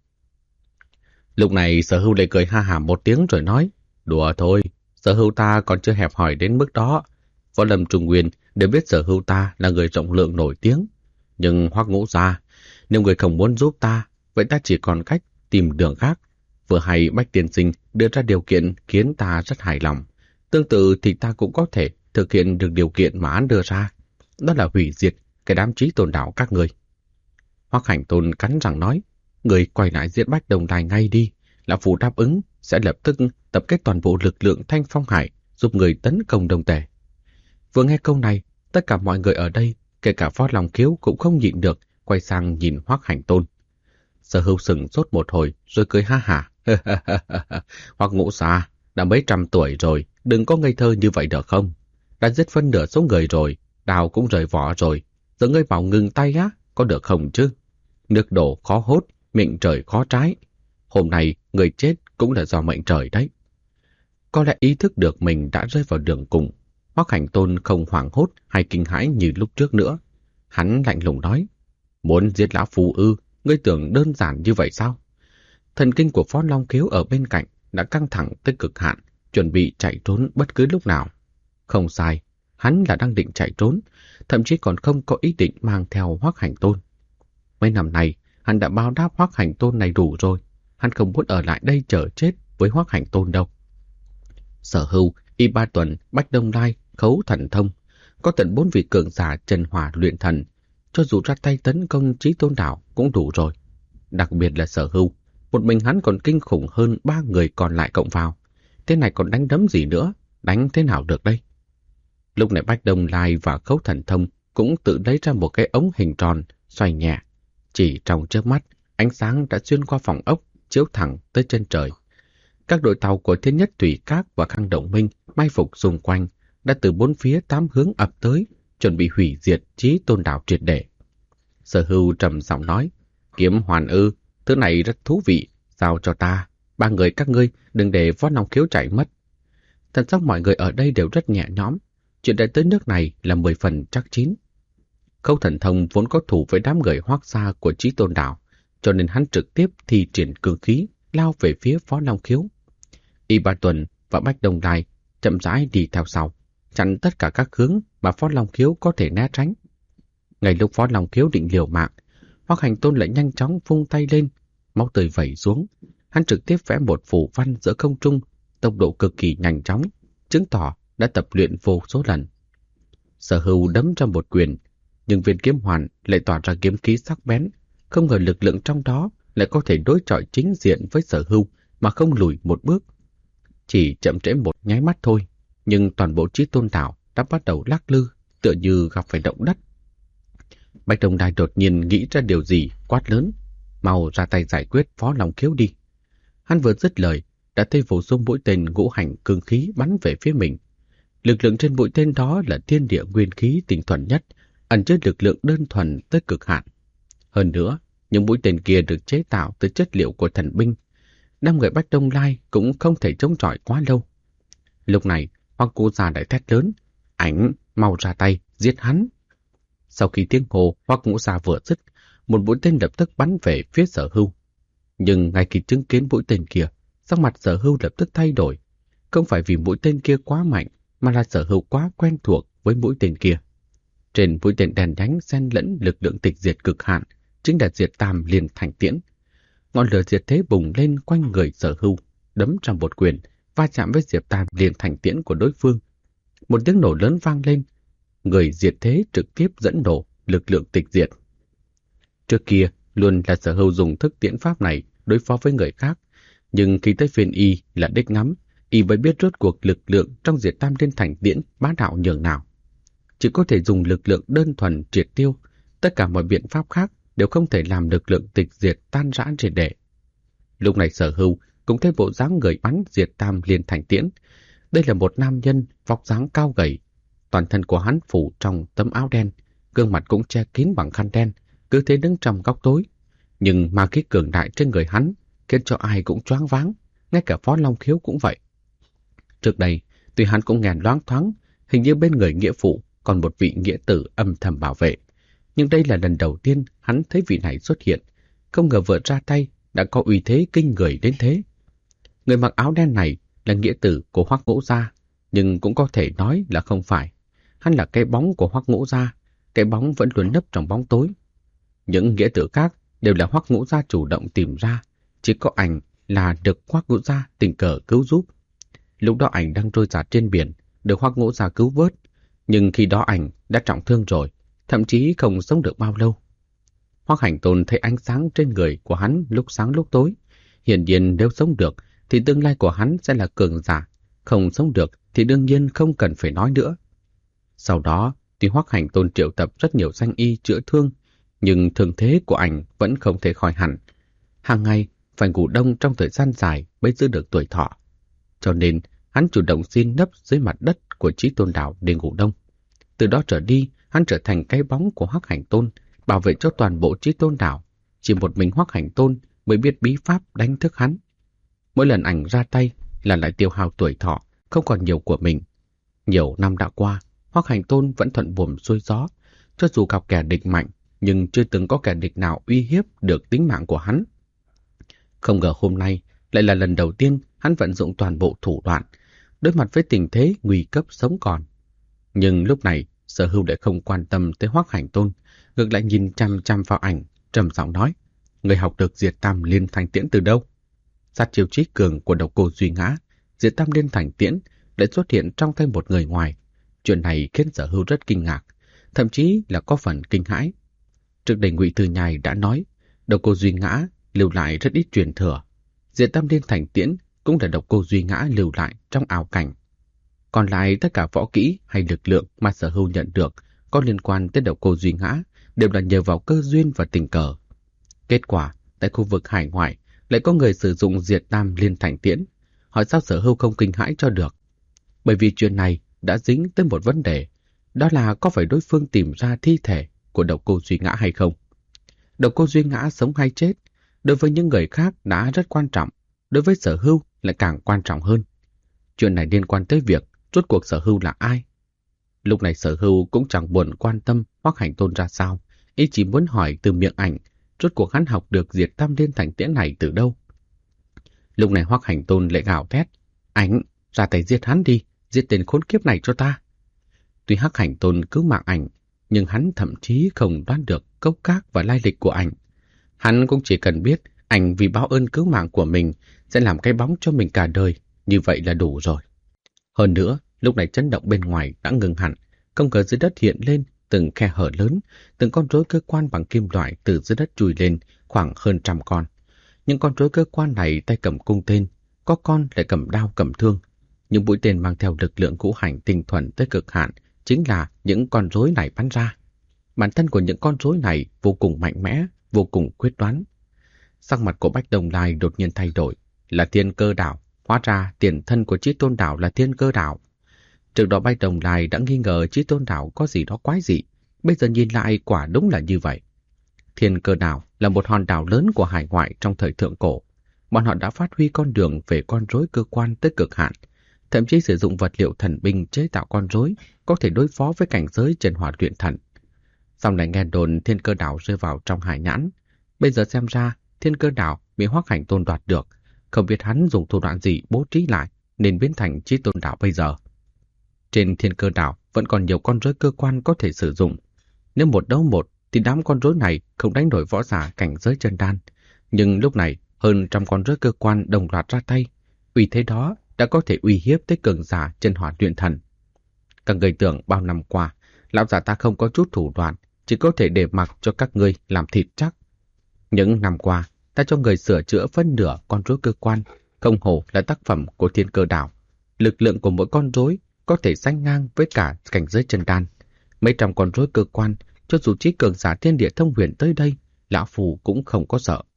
Lúc này Sở Hưu lại cười ha hả một tiếng rồi nói, đùa thôi, Sở Hưu ta còn chưa hẹp hòi đến mức đó. Võ Lâm Trung Nguyên đều biết Sở Hưu ta là người rộng lượng nổi tiếng. Nhưng Hoắc Ngũ gia, nếu người không muốn giúp ta, vậy ta chỉ còn cách tìm đường khác. Vừa hay Bạch tiên sinh đưa ra điều kiện khiến ta rất hài lòng. Tương tự thì ta cũng có thể thực hiện được điều kiện mà hắn đưa ra. Đó là hủy diệt cái đám Chí Tôn đảo các người. Hoắc Hành Tôn cắn răng nói, người quay lại giết Bạch Đồng Lai ngay đi. Lão Phu đáp ứng sẽ lập tức tập kết toàn bộ lực lượng Thanh Phong Hải giúp người tấn công Đông Tề. Vừa nghe câu này, tất cả mọi người ở đây, kể cả Phó Long Khiếu cũng không nhịn được, quay sang nhìn Hoắc Hành Tôn. Sở Hưu sững sốt một hồi rồi cười ha hả. Hoắc Ngũ gia đã mấy trăm tuổi rồi, đừng có ngây thơ như vậy được không? Đã giết phân nửa số người rồi, đào cũng rời vỏ rồi, giờ ngươi bảo ngừng tay á, có được không chứ? Nước đổ khó hốt, mệnh trời khó trái. Hôm nay người chết cũng là do mệnh trời đấy. Có lẽ ý thức được mình đã rơi vào đường cùng, Hoắc Hành Tôn không hoảng hốt hay kinh hãi như lúc trước nữa. Hắn lạnh lùng nói, muốn giết lão phu ư, ngươi tưởng đơn giản như vậy sao? Thần kinh của Phó Long Khiếu ở bên cạnh đã căng thẳng tới cực hạn, chuẩn bị chạy trốn bất cứ lúc nào. Không sai, hắn là đang định chạy trốn, thậm chí còn không có ý định mang theo Hoắc Hành Tôn. Mấy năm nay, hắn đã báo đáp Hoắc Hành Tôn này đủ rồi, hắn không muốn ở lại đây chờ chết với Hoắc Hành Tôn đâu. Sở Hưu, Y Ba Tuần, Bạch Đông Lai, Khấu Thần Thông, có tận 4 vị cường giả chân hỏa luyện thần, cho dù ra tay tấn công Chí Tôn đảo cũng đủ rồi. Đặc biệt là Sở Hưu, một mình hắn còn kinh khủng hơn 3 người còn lại cộng vào. Thế này còn đánh đấm gì nữa, đánh thế nào được đây? Lúc này Bạch Đông Lai và Khấu Thần Thông cũng tự lấy ra một cái ống hình tròn, xoay nhẹ. Chỉ trong chớp mắt, ánh sáng đã xuyên qua phòng ốc, chiếu thẳng tới chân trời. Các đội tàu của Thiên Nhất Thủy Các và Khang Đồng Minh mai phục xung quanh đã từ 4 phía 8 hướng ập tới, chuẩn bị hủy diệt Chí Tôn đảo triệt để. Sở Hưu trầm giọng nói, Kiếm Hoàn ư, thứ này rất thú vị, giao cho ta, 3 người các ngươi đừng để Phó Long Khiếu chạy mất. Thật ra mọi người ở đây đều rất nhẹ nhõm, chuyện đã tới nước này là 10 phần chắc chín. Khâu Thần Thông vốn có thủ với đám người Hoắc gia của Chí Tôn đảo, cho nên hắn trực tiếp thi triển cương khí, lao về phía Phó Long Khiếu. Y Ba Tuần và Bạch Đông Lai chậm rãi đi theo sau, chặn tất cả các hướng mà Phó Long Khiếu có thể né tránh. Ngay lúc Phó Long Khiếu định liều mạng, Hoắc Hành Tôn lại nhanh chóng vung tay lên, máu tươi vẩy xuống. Hắn trực tiếp vẽ một phù văn giữa không trung, tốc độ cực kỳ nhanh chóng, chứng tỏ đã tập luyện vô số lần. Sở Hưu đấm ra một quyền, nhưng viên kiếm hoàn lại tỏa ra kiếm khí sắc bén, không ngờ lực lượng trong đó lại có thể đối chọi chính diện với Sở Hưu mà không lùi một bước. Chỉ chậm trễ một nháy mắt thôi, nhưng toàn bộ Chí Tôn đảo đã bắt đầu lắc lư, tựa như gặp phải động đất. Bạch Đồng Đài đột nhiên nghĩ ra điều gì, quát lớn: "Mau ra tay giải quyết Phó Long Khiếu đi!" Hắn vừa dứt lời, đã thấy vô số mũi tên ngũ hành cương khí bắn về phía mình. Lực lượng trên mũi tên đó là thiên địa nguyên khí tinh thuần nhất, ẩn chứa lực lượng đơn thuần tới cực hạn. Hơn nữa, những mũi tên kia được chế tạo từ chất liệu của thần binh. 5 người Bách Đông Lai cũng không thể chống chọi quá lâu. Lúc này, Hoắc Ngũ Gia lại thét lớn: "Ảnh, mau ra tay, giết hắn!" Sau khi tiếng hô Hoắc Ngũ Gia vừa dứt, một mũi tên lập tức bắn về phía Sở Hưu. Nhưng ngay khi chứng kiến mũi tên kia, sắc mặt Sở Hưu lập tức thay đổi. Không phải vì mũi tên kia quá mạnh, mà là Sở Hưu quá quen thuộc với mũi tên kia. Trên mũi tên đèn nhánh xen lẫn lực lượng tịch diệt cực hạn, chính là Diệt Tam Liên Thành Tiễn. Ngọn lửa diệt thế bùng lên quanh người Sở Hưu, đấm trong một quyền, va chạm với Diệt Tam Liên Thành Tiễn của đối phương. Một tiếng nổ lớn vang lên, người diệt thế trực tiếp dẫn nổ lực lượng tịch diệt. Trước kia, luôn là Sở Hưu dùng thức tiễn pháp này đối phó với người khác, nhưng khi tới phiên y là đích ngắm, y mới biết rốt cuộc lực lượng trong Diệt Tam Liên Thành Tiễn bá đạo nhường nào. Chỉ có thể dùng lực lượng đơn thuần triệt tiêu, tất cả mọi biện pháp khác đều không thể làm lực lượng tịch diệt tan rã triệt để. Lúc này Sở Hưu cũng thấy bộ dáng người bắn Diệt Tam Liên Thành Tiễn. Đây là một nam nhân vóc dáng cao gầy, toàn thân của hắn phủ trong tấm áo đen, gương mặt cũng che kín bằng khăn đen, cứ thế đứng trong góc tối. Nhưng ma khí cường đại trên người hắn khiến cho ai cũng choáng váng, ngay cả Phó Long Khiếu cũng vậy. Trước đây, tuy hắn cũng nghe loáng thoáng, hình như bên người nghĩa phụ còn một vị nghĩa tử âm thầm bảo vệ. Nhưng đây là lần đầu tiên hắn thấy vị này xuất hiện, không ngờ vừa ra tay đã có uy thế kinh người đến thế. Người mặc áo đen này là nghĩa tử của Hoắc Ngũ Gia, nhưng cũng có thể nói là không phải. Hắn là cái bóng của Hoắc Ngũ Gia, cái bóng vẫn luôn nấp trong bóng tối. Những nghĩa tử khác đều là Hoắc Ngũ Gia chủ động tìm ra, chỉ có ảnh là được Hoắc Ngũ Gia tình cờ cứu giúp. Lúc đó ảnh đang trôi giạt trên biển, được Hoắc Ngũ Gia cứu vớt, nhưng khi đó ảnh đã trọng thương rồi, thậm chí không sống được bao lâu. Hoắc Hành Tôn thấy ánh sáng trên người của hắn lúc sáng lúc tối, hiển nhiên nếu sống được thì tương lai của hắn sẽ là cường giả, không sống được thì đương nhiên không cần phải nói nữa. Sau đó, tuy Hoắc Hành Tôn triệu tập rất nhiều danh y chữa thương, nhưng thương thế của ảnh vẫn không thể khỏi hẳn. Hàng ngày phải ngủ đông trong thời gian dài mới giữ được tuổi thọ. Cho nên, hắn chủ động xin nấp dưới mặt đất của Chí Tôn đảo để ngủ đông. Từ đó trở đi, hắn trở thành cái bóng của Hoắc Hành Tôn, bảo vệ cho toàn bộ Chí Tôn đảo. Chỉ một mình Hoắc Hành Tôn mới biết bí pháp đánh thức hắn. Mỗi lần ảnh ra tay là lại tiêu hao tuổi thọ, không còn nhiều của mình. Nhiều năm đã qua, Hoắc Hành Tôn vẫn thuận buồm xuôi gió, cho dù gặp kẻ địch mạnh, nhưng chưa từng có kẻ địch nào uy hiếp được tính mạng của hắn. Không ngờ hôm nay lại là lần đầu tiên hắn vận dụng toàn bộ thủ đoạn, đối mặt với tình thế nguy cấp sống còn. Nhưng lúc này, Sở Hưu lại không quan tâm tới Hoắc Hành Tôn, ngược lại nhìn chăm chăm vào ảnh, trầm giọng nói: "Người học được Diệt Tam Liên Thành Tiễn từ đâu?" Sát chiêu trí cường của độc cô Duy Ngã, Diệt Tam Liên Thành Tiễn lại xuất hiện trong tay một người ngoài. Chuyện này khiến Sở Hưu rất kinh ngạc, thậm chí là có phần kinh hãi. Trước đây Ngụy Thư Nhai đã nói, độc cô Duy Ngã lưu lại rất ít truyền thừa. Diệt Tam Liên Thành Tiễn cũng là độc cô Duy Ngã lưu lại trong ảo cảnh. Còn lại tất cả võ kỹ hay lực lượng mà Sở Hưu nhận được có liên quan tới độc cô Duy Ngã đều là nhờ vào cơ duyên và tình cờ. Kết quả, tại khu vực hải ngoại lại có người sử dụng Diệt Tam Liên Thành Tiễn. Hỏi sao Sở Hưu không kinh hãi cho được? Bởi vì chuyện này đã dính tới một vấn đề, đó là có phải đối phương tìm ra thi thể của độc cô Duy Ngã hay không? Độc cô Duy Ngã sống hay chết, đối với những người khác đã rất quan trọng, đối với Sở Hưu lại càng quan trọng hơn. Chuyện này liên quan tới việc rốt cuộc Sở Hưu là ai. Lúc này Sở Hưu cũng chẳng buồn quan tâm Hoắc Hành Tôn ra sao, ý chỉ muốn hỏi từ miệng ảnh rốt cuộc hắn học được Diệt Tam Liên Thành Tiễn này từ đâu. Lúc này Hoắc Hành Tôn lại gào thét: "Ảnh, ra tay giết hắn đi, giết tên khốn kiếp này cho ta." Tuy Hoắc Hành Tôn cứu mạng ảnh, nhưng hắn thậm chí không đoán được gốc gác và lai lịch của ảnh. Hắn cũng chỉ cần biết ảnh vì báo ơn cứu mạng của mình sẽ làm cái bóng cho mình cả đời, như vậy là đủ rồi. Hơn nữa, lúc này chấn động bên ngoài đã ngừng hẳn, không ngờ dưới đất hiện lên từng khe hở lớn, từng con rối cơ quan bằng kim loại từ dưới đất chui lên, khoảng hơn 100 con. Những con rối cơ quan này tay cầm cung tên, có con lại cầm đao cầm thương. Những mũi tên mang theo lực lượng ngũ hành tinh thuần tới cực hạn chính là những con rối này bắn ra. Bản thân của những con rối này vô cùng mạnh mẽ, vô cùng quyết đoán. Sắc mặt của Bách Đồng Lai đột nhiên thay đổi, là Thiên Cơ Đảo. Hóa ra tiền thân của Chí Tôn Đảo là Thiên Cơ Đảo. Trước đó Bách Đồng Lai đã nghi ngờ Chí Tôn Đảo có gì đó quái dị, bây giờ nhìn lại quả đúng là như vậy. Thiên Cơ Đảo là một hòn đảo lớn của hải ngoại trong thời thượng cổ. Bọn họ đã phát huy con đường về con rối cơ quan tới cực hạn, thậm chí sử dụng vật liệu thần binh chế tạo con rối có thể đối phó với cảnh giới chân hỏa luyện thần. Sau này nghe đồn Thiên Cơ Đảo rơi vào trong hải nhãn, bây giờ xem ra Thiên Cơ Đảo bị Hoắc Hành Tôn đoạt được, không biết hắn dùng thủ đoạn gì bố trí lại nên biến thành Chí Tôn Đảo bây giờ. Trên Thiên Cơ Đảo vẫn còn nhiều con rối cơ quan có thể sử dụng. Nếu một đấu một thì đám con rối này không đánh nổi võ giả cảnh giới chân đan. Nhưng lúc này hơn 100 con rối cơ quan đồng loạt ra tay, uy thế đó đã có thể uy hiếp tới cường giả chân hỏa luyện thần. Các người tưởng bao năm qua, lão già ta không có chút thủ đoạn, chỉ có thể để mặc cho các ngươi làm thịt chắc. Những năm qua, ta cho người sửa chữa phân nửa con rối cơ quan, không hổ là tác phẩm của Thiên Cơ Đảo. Lực lượng của mỗi con rối có thể sánh ngang với cả cảnh giới chân đan. Mấy trăm con rối cơ quan, cho dù trí cường giả thiên địa thông huyền tới đây, lão phù cũng không có sợ.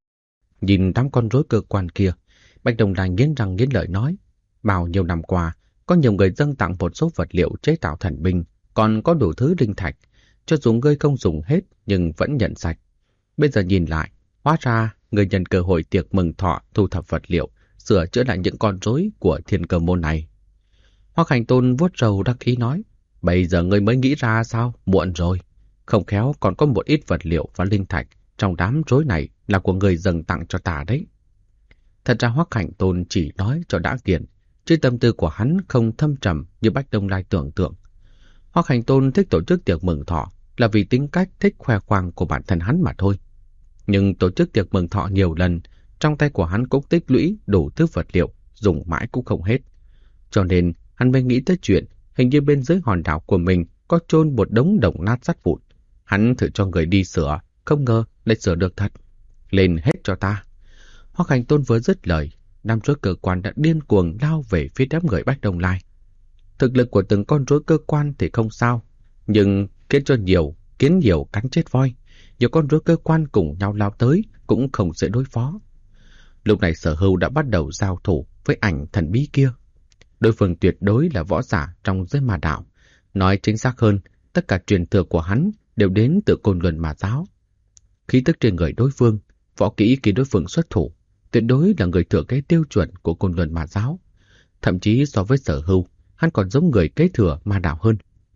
Nhìn đám con rối cơ quan kia, Bạch Đồng Lai nghiến răng nghiến lợi nói, bao nhiêu năm qua, có nhiều người dâng tặng một số vật liệu chế tạo thần binh, còn có đủ thứ linh thạch, cho dù ngươi không dùng hết nhưng vẫn nhận sạch. Bây giờ nhìn lại, hóa ra người nhân cơ hội tiệc mừng thọ thu thập vật liệu, sửa chữa lại những con rối của Thiên Cơ môn này. Hoắc Hành Tôn vuốt râu đắc ý nói, bây giờ ngươi mới nghĩ ra sao? Muộn rồi. Không khéo còn có một ít vật liệu và linh thạch trong đám rối này là của người dâng tặng cho ta đấy. Thật ra Hoắc Hành Tôn chỉ nói cho đã kiện, chứ tâm tư của hắn không thâm trầm như Bách Đông Lai tưởng tượng. Hoắc Hành Tôn thích tổ chức tiệc mừng thọ là vì tính cách thích khoe khoang của bản thân hắn mà thôi. Nhưng tổ chức tiệc mừng thọ nhiều lần, trong tay của hắn cũng tích lũy đủ thứ vật liệu, dùng mãi cũng không hết. Cho nên hắn mới nghĩ tới chuyện hình như bên dưới hòn đảo của mình có chôn một đống đồng nát sắt vụn. Hắn thử cho người đi sửa, không ngờ lại sửa được thật. Lên hết cho ta. Hoắc Hành Tôn vừa dứt lời, đám rối cơ quan đã điên cuồng lao về phía đám người Bách Đông Lai. Thực lực của từng con rối cơ quan thì không sao, nhưng khiến cho kiến nhiều cắn chết voi. Nhiều con rối cơ quan cùng nhau lao tới cũng không dễ đối phó. Lúc này Sở Hưu đã bắt đầu giao thủ với ảnh thần bí kia. Đối phương tuyệt đối là võ giả trong giới ma đạo. Nói chính xác hơn, tất cả truyền thừa của hắn đều đến từ Côn Luân Ma giáo. Khí tức trên người đối phương, võ kỹ khi đối phương xuất thủ, tuyệt đối là người thừa kế tiêu chuẩn của Côn Luân Ma giáo. Thậm chí so với Sở Hưu, hắn còn giống người kế thừa ma đạo hơn.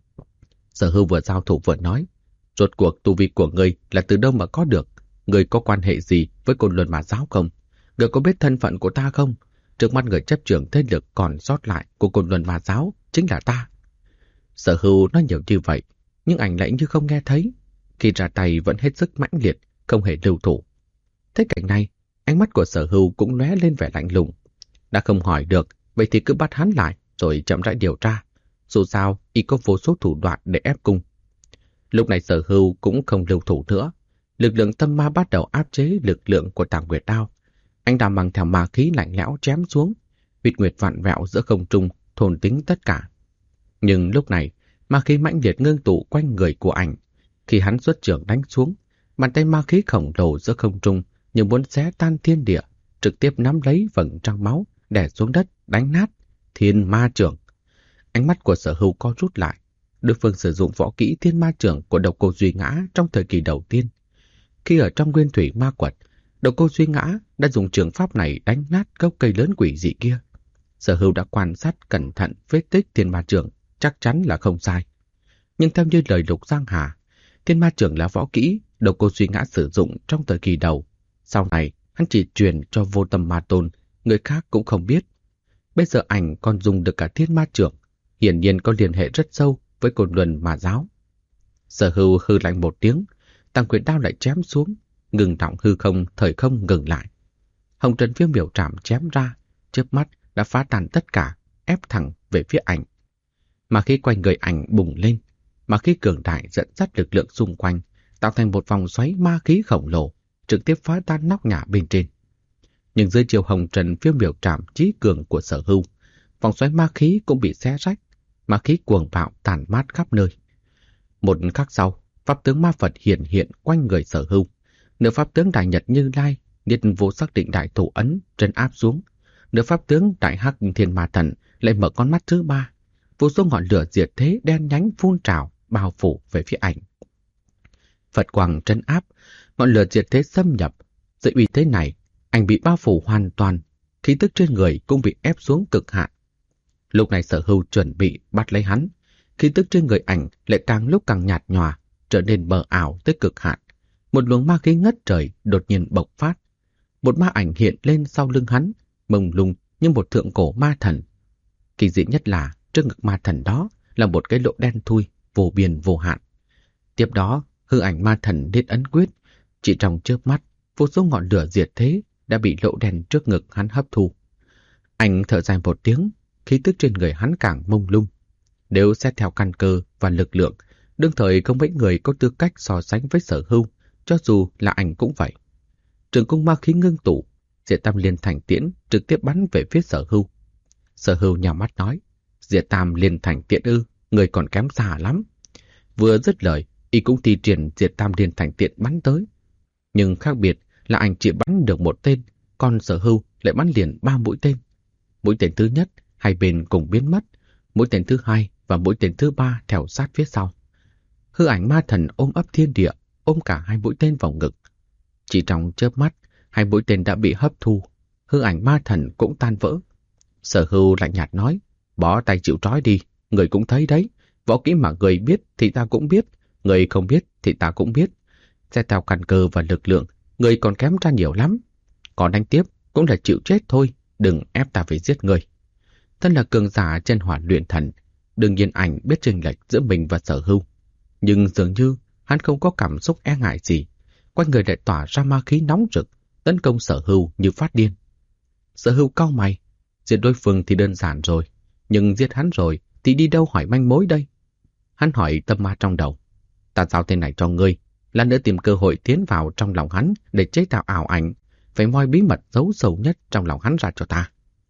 Sở Hưu vừa giao thủ vừa nói, rốt cuộc tu vi của ngươi là từ đâu mà có được? Ngươi có quan hệ gì với Côn Luân Ma giáo không? Ngươi có biết thân phận của ta không? Trước mắt người chấp trưởng thế lực còn sót lại của Côn Luân Ma giáo chính là ta. Sở Hưu nói nhiều như vậy, nhưng ảnh lại như không nghe thấy. Khi ra tay vẫn hết sức mãnh liệt, không hề lưu thủ. Thế cảnh này, ánh mắt của Sở Hưu cũng lóe lên vẻ lạnh lùng. Đã không hỏi được, vậy thì cứ bắt hắn lại rồi chậm rãi điều tra. Dù sao, y có vô số thủ đoạn để ép cung. Lúc này Sở Hưu cũng không lưu thủ nữa. Lực lượng tâm ma bắt đầu áp chế lực lượng của Tàng Nguyệt Đao. Anh ta mang theo ma khí lạnh lẽo chém xuống, huyết nguyệt vặn vẹo giữa không trung, thôn tính tất cả. Nhưng lúc này, ma khí mãnh liệt ngưng tụ quanh người của ảnh. Khi hắn xuất trưởng đánh xuống, bàn tay ma khí khổng lồ giữa không trung như muốn xé tan thiên địa, trực tiếp nắm lấy vầng trăng máu, đè xuống đất, đánh nát. Thiên Ma Trưởng. Ánh mắt của Sở Hưu co rút lại. Đối phương sử dụng võ kỹ Thiên Ma Trưởng của Độc Cô Duy Ngã trong thời kỳ đầu tiên. Khi ở trong Nguyên Thủy Ma Quật, Độc Cô Duy Ngã đã dùng trường pháp này đánh nát gốc cây lớn quỷ dị kia. Sở Hưu đã quan sát cẩn thận vết tích Thiên Ma Trưởng, chắc chắn là không sai. Nhưng theo như lời Lục Giang Hà, Thiên Ma Trưởng là võ kỹ Độc Cô Duy Ngã sử dụng trong thời kỳ đầu. Sau này, hắn chỉ truyền cho Vô Tâm Ma Tôn, người khác cũng không biết. Bây giờ ảnh còn dùng được cả Thiên Ma Trưởng, hiển nhiên có liên hệ rất sâu với Côn Luân Ma giáo. Sở Hưu hư lạnh một tiếng, Tàng Nguyệt Đao lại chém xuống, ngừng đọng hư không, thời không ngừng lại. Hồng Trần Viêm biểu trảm chém ra, chớp mắt đã phá tan tất cả, ép thẳng về phía ảnh. Mà khi quanh người ảnh bùng lên, ma khí cường đại dẫn dắt lực lượng xung quanh, tạo thành một vòng xoáy ma khí khổng lồ, trực tiếp phá tan nóc nhà bên trên. Nhưng dưới chiều hồng trần phiêu miểu trảm chí cường của Sở Hưu, vòng xoáy ma khí cũng bị xé rách, ma khí cuồng bạo tàn mát khắp nơi. Một khắc sau, pháp tướng ma Phật hiện hiện quanh người Sở Hưu. Nửa pháp tướng Đại Nhật Như Lai, Niết Vô Sắc Định Đại Thủ Ấn trấn áp xuống. Nửa pháp tướng Đại Hắc Thiên Ma Thần lại mở con mắt thứ ba. Vô số ngọn lửa diệt thế đen nhánh phun trào bao phủ về phía ảnh. Phật quang trấn áp, ngọn lửa diệt thế xâm nhập. Dưới uy thế này, ảnh bị bao phủ hoàn toàn, khí tức trên người cũng bị ép xuống cực hạn. Lúc này Sở Hưu chuẩn bị bắt lấy hắn, khí tức trên người ảnh lại càng lúc càng nhạt nhòa, trở nên mờ ảo tới cực hạn. Một luồng ma khí ngất trời đột nhiên bộc phát. Một ma ảnh hiện lên sau lưng hắn, mông lung như một thượng cổ ma thần. Kỳ dị nhất là trước ngực ma thần đó là một cái lỗ đen thui, vô biên vô hạn. Tiếp đó, hư ảnh ma thần niết ấn quyết, chỉ trong chớp mắt, vô số ngọn lửa diệt thế đã bị lỗ đen trước ngực hắn hấp thu. Anh thở dài một tiếng, khí tức trên người hắn càng mông lung. Nếu xét theo căn cơ và lực lượng, đương thời không mấy người có tư cách so sánh với Sở Hưu, cho dù là ảnh cũng vậy. Trường cung ma khí ngưng tụ, Diệt Tam Liên Thành Tiễn trực tiếp bắn về phía Sở Hưu. Sở Hưu nhào mắt nói, Diệt Tam Liên Thành Tiễn ư, người còn kém xa lắm. Vừa dứt lời, y cũng thi triển Diệt Tam Liên Thành Tiễn bắn tới. Nhưng khác biệt là ảnh chỉ bắn được một tên, còn Sở Hưu lại bắn liền 3 mũi tên. Mũi tên thứ nhất, hai bên cùng biến mất. Mũi tên thứ hai và mũi tên thứ ba theo sát phía sau. Hư ảnh ma thần ôm ấp thiên địa, ôm cả hai mũi tên vào ngực. Chỉ trong chớp mắt, hai mũi tên đã bị hấp thu, hư ảnh ma thần cũng tan vỡ. Sở Hưu lạnh nhạt nói, bỏ tay chịu trói đi, người cũng thấy đấy, võ kỹ mà người biết thì ta cũng biết, người không biết thì ta cũng biết. Xét theo căn cơ và lực lượng, người còn kém ra nhiều lắm. Còn đánh tiếp cũng là chịu chết thôi, đừng ép ta phải giết người. Thân là cường giả chân hỏa luyện thần, đương nhiên ảnh biết chênh lệch giữa mình và Sở Hưu. Nhưng dường như hắn không có cảm xúc e ngại gì, quanh người lại tỏa ra ma khí nóng rực, tấn công Sở Hưu như phát điên. Sở Hưu cau mày, giết đối phương thì đơn giản rồi, nhưng giết hắn rồi thì đi đâu hỏi manh mối đây? Hắn hỏi tâm ma trong đầu, ta giao tên này cho ngươi, là nữa tìm cơ hội tiến vào trong lòng hắn để chế tạo ảo ảnh, phải moi bí mật giấu sâu nhất trong lòng hắn ra cho ta.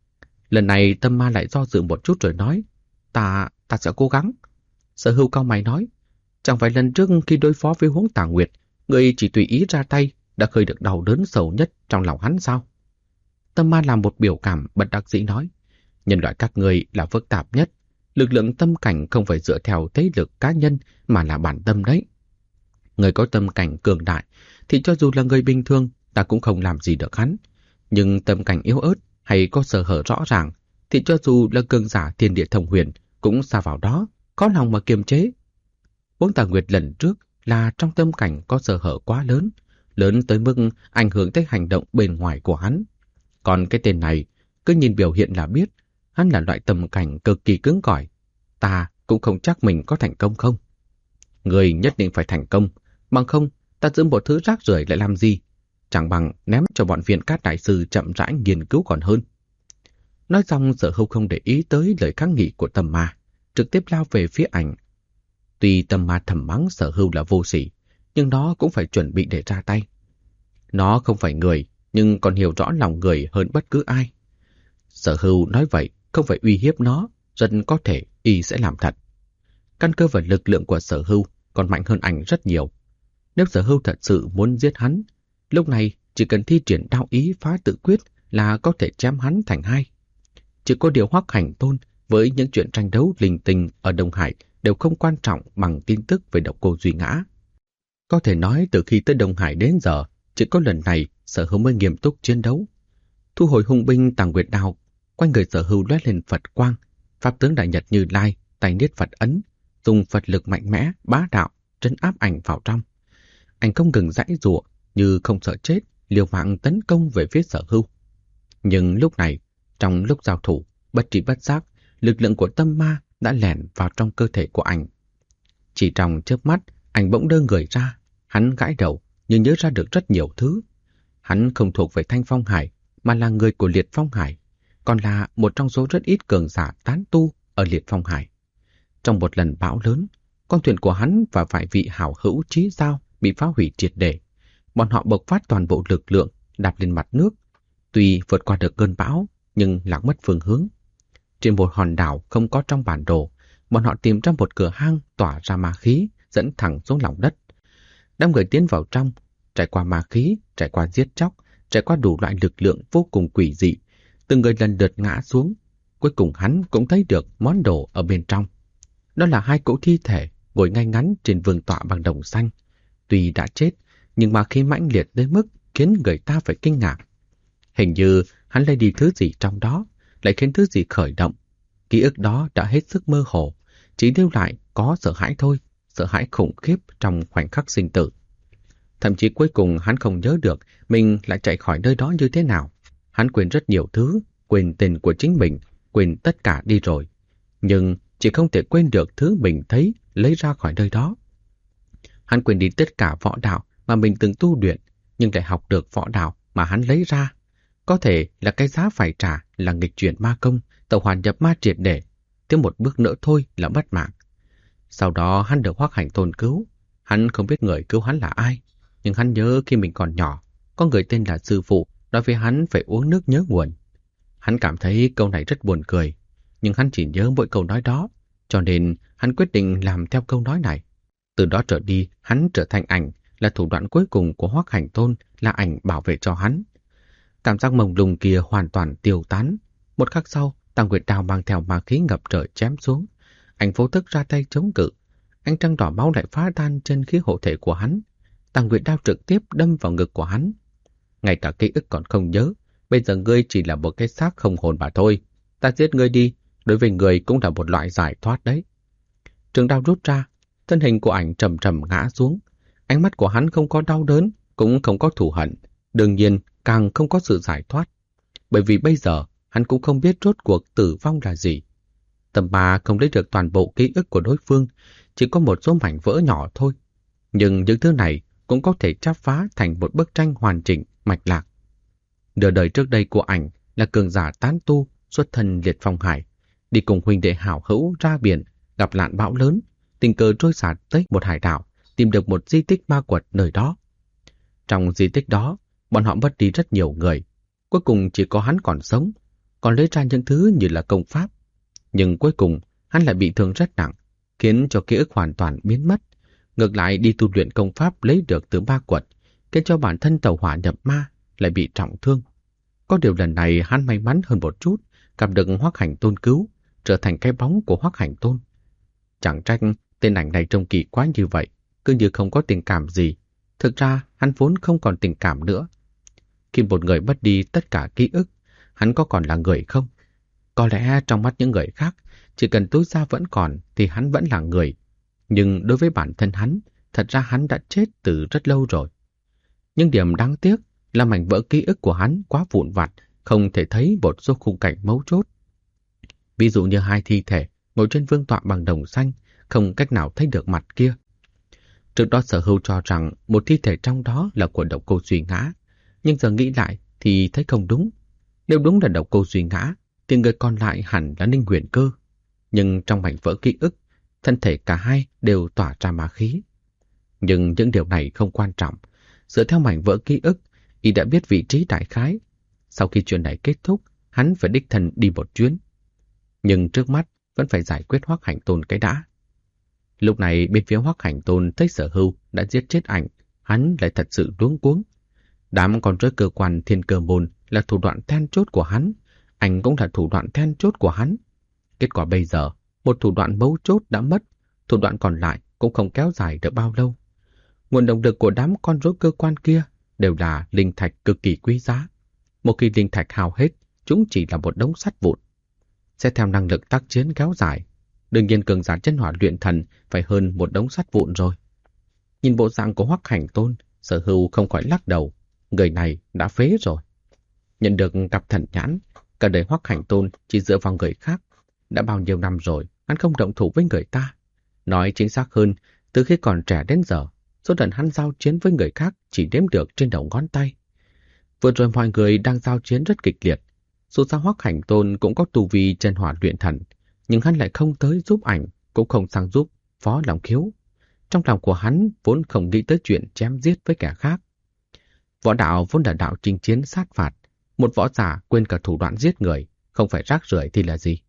Lần này tâm ma lại do dự một chút rồi nói, ta sẽ cố gắng. Sở Hưu cau mày nói, chẳng phải lần trước khi đối phó với Huống Tà Nguyệt, ngươi chỉ tùy ý ra tay đã khơi được đau đớn sâu nhất trong lòng hắn sao? Tâm ma làm một biểu cảm bất đắc dĩ nói, nhân loại các ngươi là phức tạp nhất, lực lượng tâm cảnh không phải dựa theo thế lực cá nhân mà là bản tâm đấy. Người có tâm cảnh cường đại thì cho dù là người bình thường ta cũng không làm gì được hắn, nhưng tâm cảnh yếu ớt hay có sơ hở rõ ràng thì cho dù là cường giả thiên địa thông huyền cũng sa vào đó, khó lòng mà kiềm chế. Huống Tà Nguyệt lần trước là trong tâm cảnh có sơ hở quá lớn, lớn tới mức ảnh hưởng tới hành động bên ngoài của hắn. Còn cái tên này, cứ nhìn biểu hiện là biết, hắn là loại tâm cảnh cực kỳ cứng cỏi. Ta cũng không chắc mình có thành công không. Người nhất định phải thành công, bằng không ta giữ một thứ rác rưởi lại làm gì? Chẳng bằng ném cho bọn Viên Cát đại sư chậm rãi nghiên cứu còn hơn. Nói xong, Sở Hưu không để ý tới lời kháng nghị của tâm ma, trực tiếp lao về phía ảnh. Tuy tâm ma thầm mắng Sở Hưu là vô sỉ, nhưng nó cũng phải chuẩn bị để ra tay. Nó không phải người, nhưng còn hiểu rõ lòng người hơn bất cứ ai. Sở Hưu nói vậy không phải uy hiếp nó, rất có thể y sẽ làm thật. Căn cơ và lực lượng của Sở Hưu còn mạnh hơn ảnh rất nhiều. Nếu Sở Hưu thật sự muốn giết hắn, lúc này chỉ cần thi triển đao ý phá tự quyết là có thể chém hắn thành hai. Chỉ có điều Hoắc Hành Tôn với những chuyện tranh đấu linh tinh ở Đông Hải đều không quan trọng bằng tin tức về Độc Cô Duy Ngã. Có thể nói từ khi tới Đông Hải đến giờ, chỉ có lần này Sở Hưu mới nghiêm túc chiến đấu. Thu hồi hung binh Tàng Nguyệt Đao, quanh người Sở Hưu lóe lên Phật quang, pháp tướng Đại Nhật Như Lai, tay niết Phật ấn, dùng Phật lực mạnh mẽ, bá đạo, trấn áp ảnh vào trong. Ảnh không ngừng giãy giụa như không sợ chết, liều mạng tấn công về phía Sở Hưu. Nhưng lúc này, trong lúc giao thủ, bất tri bất giác, lực lượng của tâm ma đã lẻn vào trong cơ thể của ảnh. Chỉ trong chớp mắt, ảnh bỗng đơ người ra, hắn gãi đầu nhưng nhớ ra được rất nhiều thứ. Hắn không thuộc về Thanh Phong Hải, mà là người của Liệt Phong Hải, còn là một trong số rất ít cường giả tán tu ở Liệt Phong Hải. Trong một lần bão lớn, con thuyền của hắn và vài vị hảo hữu chí giao bị phá hủy triệt để. Bọn họ bộc phát toàn bộ lực lượng đạp lên mặt nước. Tuy vượt qua được cơn bão, nhưng lạc mất phương hướng. Trên một hòn đảo không có trong bản đồ, bọn họ tìm ra một cửa hang tỏa ra ma khí dẫn thẳng xuống lòng đất. Đám người tiến vào trong, trải qua ma khí, trải qua giết chóc, trải qua đủ loại lực lượng vô cùng quỷ dị, từng người lần lượt ngã xuống. Cuối cùng hắn cũng thấy được món đồ ở bên trong. Đó là hai cỗ thi thể ngồi ngay ngắn trên vương tọa bằng đồng xanh. Tuy đã chết, nhưng ma khí mãnh liệt đến mức khiến người ta phải kinh ngạc. Hình như hắn lấy đi thứ gì trong đó, lại khiến thứ gì khởi động. Ký ức đó đã hết sức mơ hồ, chỉ lưu lại có sợ hãi thôi, sợ hãi khủng khiếp trong khoảnh khắc sinh tử. Thậm chí cuối cùng hắn không nhớ được mình lại chạy khỏi nơi đó như thế nào. Hắn quên rất nhiều thứ, quên tên của chính mình, quên tất cả đi rồi. Nhưng chỉ không thể quên được thứ mình thấy lấy ra khỏi nơi đó. Hắn quên đi tất cả võ đạo mà mình từng tu luyện, nhưng lại học được võ đạo mà hắn lấy ra. Có thể là cái giá phải trả là nghịch chuyển ma công, tẩu hỏa nhập ma triệt để, thêm một bước nữa thôi là mất mạng. Sau đó hắn được Hoắc Hành Tôn cứu. Hắn không biết người cứu hắn là ai, nhưng hắn nhớ khi mình còn nhỏ, có người tên là sư phụ nói với hắn phải uống nước nhớ nguồn. Hắn cảm thấy câu này rất buồn cười, nhưng hắn chỉ nhớ mỗi câu nói đó, cho nên hắn quyết định làm theo câu nói này. Từ đó trở đi, hắn trở thành ảnh, là thủ đoạn cuối cùng của Hoắc Hành Tôn, là ảnh bảo vệ cho hắn. Cảm giác mông lung kia hoàn toàn tiêu tán. Một khắc sau, Tàng Nguyệt Đao mang theo ma khí ngập trời chém xuống. Ảnh vô thức ra tay chống cự. Ánh trăng đỏ máu lại phá tan chân khí hộ thể của hắn. Tàng Nguyệt Đao trực tiếp đâm vào ngực của hắn. Ngay cả ký ức còn không nhớ, bây giờ ngươi chỉ là một cái xác không hồn mà thôi. Ta giết ngươi đi, đối với ngươi cũng là một loại giải thoát đấy. Trường đao rút ra, thân hình của ảnh trầm trầm ngã xuống. Ánh mắt của hắn không có đau đớn, cũng không có thù hận, đương nhiên càng không có sự giải thoát. Bởi vì bây giờ hắn cũng không biết rốt cuộc tử vong là gì. Tầm ma không lấy được toàn bộ ký ức của đối phương, chỉ có một số mảnh vỡ nhỏ thôi. Nhưng những thứ này cũng có thể chắp phá thành một bức tranh hoàn chỉnh, mạch lạc. Nửa đời trước đây của ảnh là cường giả tán tu, xuất thân liệt phong hải, đi cùng huynh đệ hảo hữu ra biển, gặp nạn bão lớn, tình cờ trôi sạt tới một hải đảo, tìm được một di tích ma quật nơi đó. Trong di tích đó, bọn họ mất đi rất nhiều người, cuối cùng chỉ có hắn còn sống, còn lấy ra những thứ như là công pháp. Nhưng cuối cùng, hắn lại bị thương rất nặng, khiến cho ký ức hoàn toàn biến mất. Ngược lại đi tu luyện công pháp lấy được từ ma quật, khiến cho bản thân tẩu hỏa nhập ma, lại bị trọng thương. Có điều lần này hắn may mắn hơn một chút, gặp được Hoắc Hành Tôn cứu, trở thành cái bóng của Hoắc Hành Tôn. Chẳng trách tên ảnh này trông kỳ quá như vậy, cứ như không có tình cảm gì. Thực ra hắn vốn không còn tình cảm nữa. Khi một người mất đi tất cả ký ức, hắn có còn là người không? Có lẽ trong mắt những người khác, chỉ cần túi da vẫn còn thì hắn vẫn là người. Nhưng đối với bản thân hắn, thật ra hắn đã chết từ rất lâu rồi. Nhưng điểm đáng tiếc là mảnh vỡ ký ức của hắn quá vụn vặt, không thể thấy một số khung cảnh mấu chốt. Ví dụ như hai thi thể ngồi trên vương tọa bằng đồng xanh, không cách nào thấy được mặt kia. Trước đó Sở Hưu cho rằng một thi thể trong đó là của Độc Cô Duy Ngã, nhưng giờ nghĩ lại thì thấy không đúng. Nếu đúng là Độc Cô Duy Ngã, thì người còn lại hẳn là Ninh Huyền Cơ. Nhưng trong mảnh vỡ ký ức, thân thể cả hai đều tỏa ra ma khí. Nhưng những điều này không quan trọng. Dựa theo mảnh vỡ ký ức, y đã biết vị trí đại khái. Sau khi chuyện này kết thúc, hắn phải đích thân đi một chuyến. Nhưng trước mắt vẫn phải giải quyết Hoắc Hành Tôn cái đã. Lúc này bên phía Hoắc Hành Tôn thấy Sở Hưu đã giết chết ảnh, hắn lại thật sự luống cuống. Đám con rối cơ quan Thiên Cơ Môn là thủ đoạn then chốt của hắn, ảnh cũng là thủ đoạn then chốt của hắn. Kết quả bây giờ, một thủ đoạn mấu chốt đã mất, thủ đoạn còn lại cũng không kéo dài được bao lâu. Nguồn động lực của đám con rối cơ quan kia đều là linh thạch cực kỳ quý giá. Một khi linh thạch hao hết, chúng chỉ là một đống sắt vụn. Sẽ theo năng lực tác chiến kéo dài, đương nhiên cường giả chân hỏa luyện thần phải hơn một đống sắt vụn rồi. Nhìn bộ dạng của Hoắc Hành Tôn, Sở Hưu không khỏi lắc đầu, người này đã phế rồi. Nhận được cặp thần nhãn, cả đời Hoắc Hành Tôn chỉ dựa vào người khác. Đã bao nhiêu năm rồi, hắn không động thủ với người ta. Nói chính xác hơn, từ khi còn trẻ đến giờ, số lần hắn giao chiến với người khác chỉ đếm được trên đầu ngón tay. Vừa rồi mọi người đang giao chiến rất kịch liệt. Dù sao Hoắc Hành Tôn cũng có tu vi chân hỏa luyện thần, nhưng hắn lại không tới giúp ảnh, cũng không sang giúp Phó Long Khiếu. Trong lòng của hắn vốn không nghĩ tới chuyện chém giết với kẻ khác. Võ đạo vốn là đạo chinh chiến sát phạt, một võ giả quên cả thủ đoạn giết người, không phải rác rưởi thì là gì.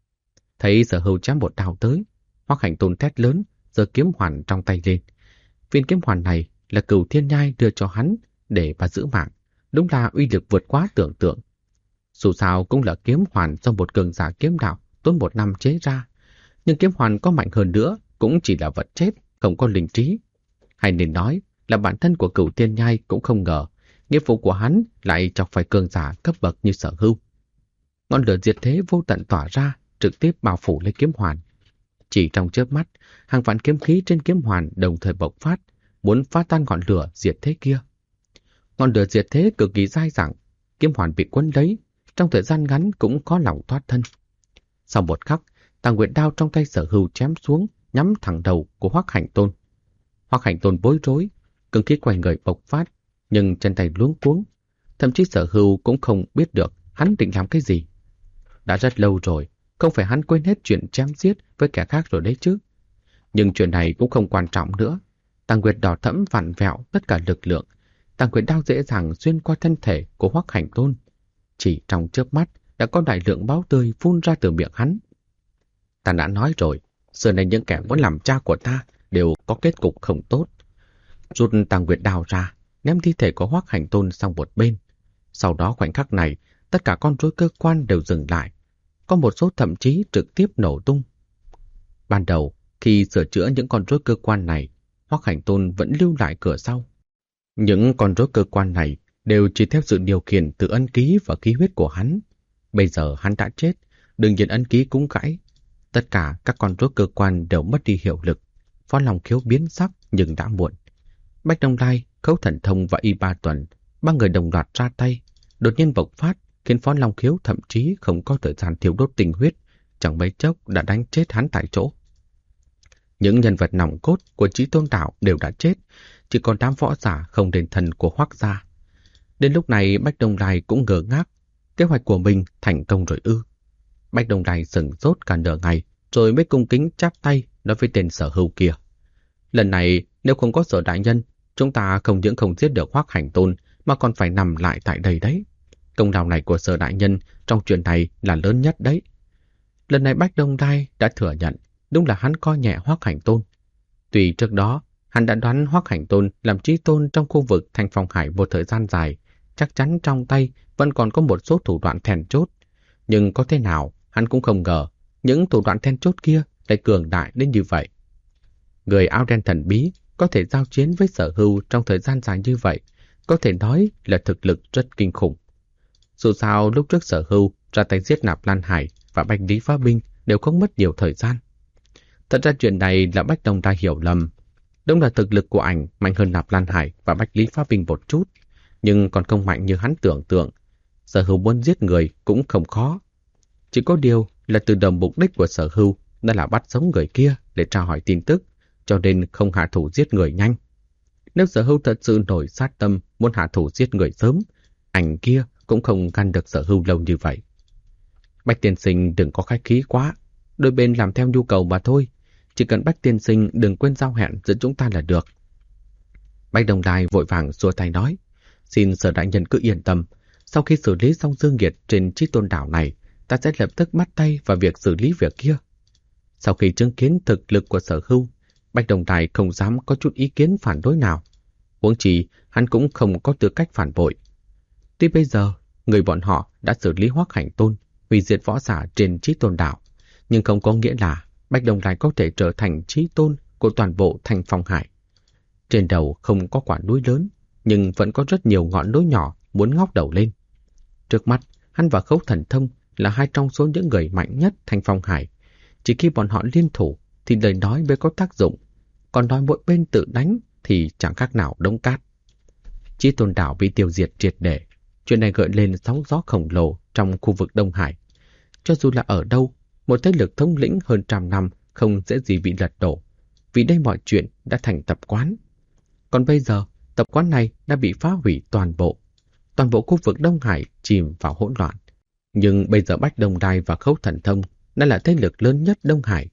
Thấy Sở Hưu chém một đao tới, Hoắc Hành Tôn thét lớn, giơ kiếm hoàn trong tay lên. Viên kiếm hoàn này là Cửu Thiên Nhai đưa cho hắn để mà giữ mạng, đúng là uy lực vượt quá tưởng tượng. Dù sao cũng là kiếm hoàn do một cường giả kiếm đạo tốn 1 năm chế ra, nhưng kiếm hoàn có mạnh hơn nữa cũng chỉ là vật chết, không có linh trí. Hay nên nói là bản thân của Cửu Thiên Nhai cũng không ngờ nghiệp vụ của hắn lại chọc phải cường giả cấp bậc như Sở Hưu. Ngọn lửa diệt thế vô tận tỏa ra, trực tiếp bao phủ lấy kiếm hoàn. Chỉ trong chớp mắt, hàng vạn kiếm khí trên kiếm hoàn đồng thời bộc phát, muốn phá tan ngọn lửa diệt thế kia. Ngọn lửa diệt thế cực kỳ dai dẳng, kiếm hoàn bị quấn lấy, trong thời gian ngắn cũng có lòng thoát thân. Sau một khắc, Tàng Nguyệt đao trong tay Sở Hưu chém xuống, nhắm thẳng đầu của Hoắc Hành Tôn. Hoắc Hành Tôn bối rối, cương khí quanh người bộc phát, nhưng chân tay luống cuống, thậm chí Sở Hưu cũng không biết được hắn định làm cái gì. Đã rất lâu rồi, không phải hắn quên hết chuyện chém giết với kẻ khác rồi đấy chứ. Nhưng chuyện này cũng không quan trọng nữa. Tàng Nguyệt đỏ thẫm vặn vẹo tất cả lực lượng. Tàng Nguyệt đao dễ dàng xuyên qua thân thể của Hoắc Hành Tôn. Chỉ trong chớp mắt đã có đại lượng máu tươi phun ra từ miệng hắn. Ta đã nói rồi, xưa nay những kẻ muốn làm cha của ta đều có kết cục không tốt. Rút Tàng Nguyệt đao ra, ném thi thể của Hoắc Hành Tôn sang một bên. Sau đó khoảnh khắc này, tất cả con rối cơ quan đều dừng lại. Có một số thậm chí trực tiếp nổ tung. Ban đầu, khi sửa chữa những con rối cơ quan này, Hoắc Hành Tôn vẫn lưu lại cửa sau. Những con rối cơ quan này đều chỉ theo sự điều khiển từ ân ký và khí huyết của hắn. Bây giờ hắn đã chết, đương nhiên ân ký cũng gãy. Tất cả các con rối cơ quan đều mất đi hiệu lực. Phó Long Khiếu biến sắc nhưng đã muộn. Bách Đông Lai, Khấu Thần Thông và Y Ba Tuần, 3 người đồng loạt ra tay, đột nhiên bộc phát, khiến Phó Long Khiếu thậm chí không có thời gian thiêu đốt tinh huyết, chẳng mấy chốc đã đánh chết hắn tại chỗ. Những nhân vật nòng cốt của Chí Tôn Đạo đều đã chết, chỉ còn đám võ giả không đền thần của Hoắc gia. Đến lúc này Bách Đông Lai cũng ngờ ngác, kế hoạch của mình thành công rồi ư? Bách Đông Lai sửng sốt cả nửa ngày, rồi mới cung kính chắp tay nói với tên Sở Hưu kia: lần này nếu không có Sở đại nhân, chúng ta không những không giết được Hoắc Hành Tôn mà còn phải nằm lại tại đây đấy. Công lao này của Sở đại nhân trong chuyện này là lớn nhất đấy. Lần này Bách Đông Lai đã thừa nhận, đúng là hắn coi nhẹ Hoắc Hành Tôn. Tuy trước đó hắn đã đoán Hoắc Hành Tôn làm chí tôn trong khu vực Thanh Phong Hải một thời gian dài, chắc chắn trong tay vẫn còn có một số thủ đoạn then chốt. Nhưng có thế nào, hắn cũng không ngờ những thủ đoạn then chốt kia lại cường đại đến như vậy. Người áo đen thần bí có thể giao chiến với Sở Hưu trong thời gian dài như vậy, có thể nói là thực lực rất kinh khủng. Dù sao lúc trước Sở Hưu ra tay giết Nạp Lan Hải và Bạch Lý Phá Binh đều không mất nhiều thời gian. Thật ra chuyện này là Bách Đông Lai hiểu lầm. Đúng là thực lực của ảnh mạnh hơn Nạp Lan Hải và Bạch Lý Phá Binh một chút, nhưng còn không mạnh như hắn tưởng tượng. Sở Hưu muốn giết người cũng không khó. Chỉ có điều là từ đầu mục đích của Sở Hưu đã là bắt sống người kia để tra hỏi tin tức, cho nên không hạ thủ giết người nhanh. Nếu Sở Hưu thật sự nổi sát tâm muốn hạ thủ giết người sớm, ảnh kia cũng không ngăn được Sở Hưu lâu như vậy. Bách tiên sinh đừng có khách khí quá, đôi bên làm theo nhu cầu mà thôi. Chỉ cần Bách tiên sinh đừng quên giao hẹn giữa chúng ta là được. Bách Đông Lai vội vàng xua tay nói: xin Sở đại nhân cứ yên tâm, sau khi xử lý xong Dương Nghiệt trên Chí Tôn đảo này, ta sẽ lập tức bắt tay vào việc xử lý việc kia. Sau khi chứng kiến thực lực của Sở Hưu, Bách Đông Lai không dám có chút ý kiến phản đối nào. Huống chi hắn cũng không có tư cách phản bội. Tuy bây giờ người bọn họ đã xử lý Hoắc Hành Tôn, hủy diệt võ giả trên Chí Tôn đảo, nhưng không có nghĩa là Bách Đông Lai có thể trở thành chí tôn của toàn bộ Thanh Phong Hải. Trên đầu không có quả núi lớn, nhưng vẫn có rất nhiều ngọn núi nhỏ muốn ngóc đầu lên. Trước mắt, hắn và Khấu Thần Thông là hai trong số những người mạnh nhất Thanh Phong Hải. Chỉ khi bọn họ liên thủ thì lời nói mới có tác dụng, còn nói mỗi bên tự đánh thì chẳng khác nào đống cát. Chí Tôn đảo bị tiêu diệt triệt để, chuyện này gợi lên sóng gió khổng lồ trong khu vực Đông Hải. Cho dù là ở đâu, một thế lực thống lĩnh hơn 100 năm không dễ gì bị lật đổ, vì đây mọi chuyện đã thành tập quán. Còn bây giờ, tập quán này đã bị phá hủy toàn bộ khu vực Đông Hải chìm vào hỗn loạn. Nhưng bây giờ Bách Đông Lai và Khấu Thần Thông đã là thế lực lớn nhất Đông Hải.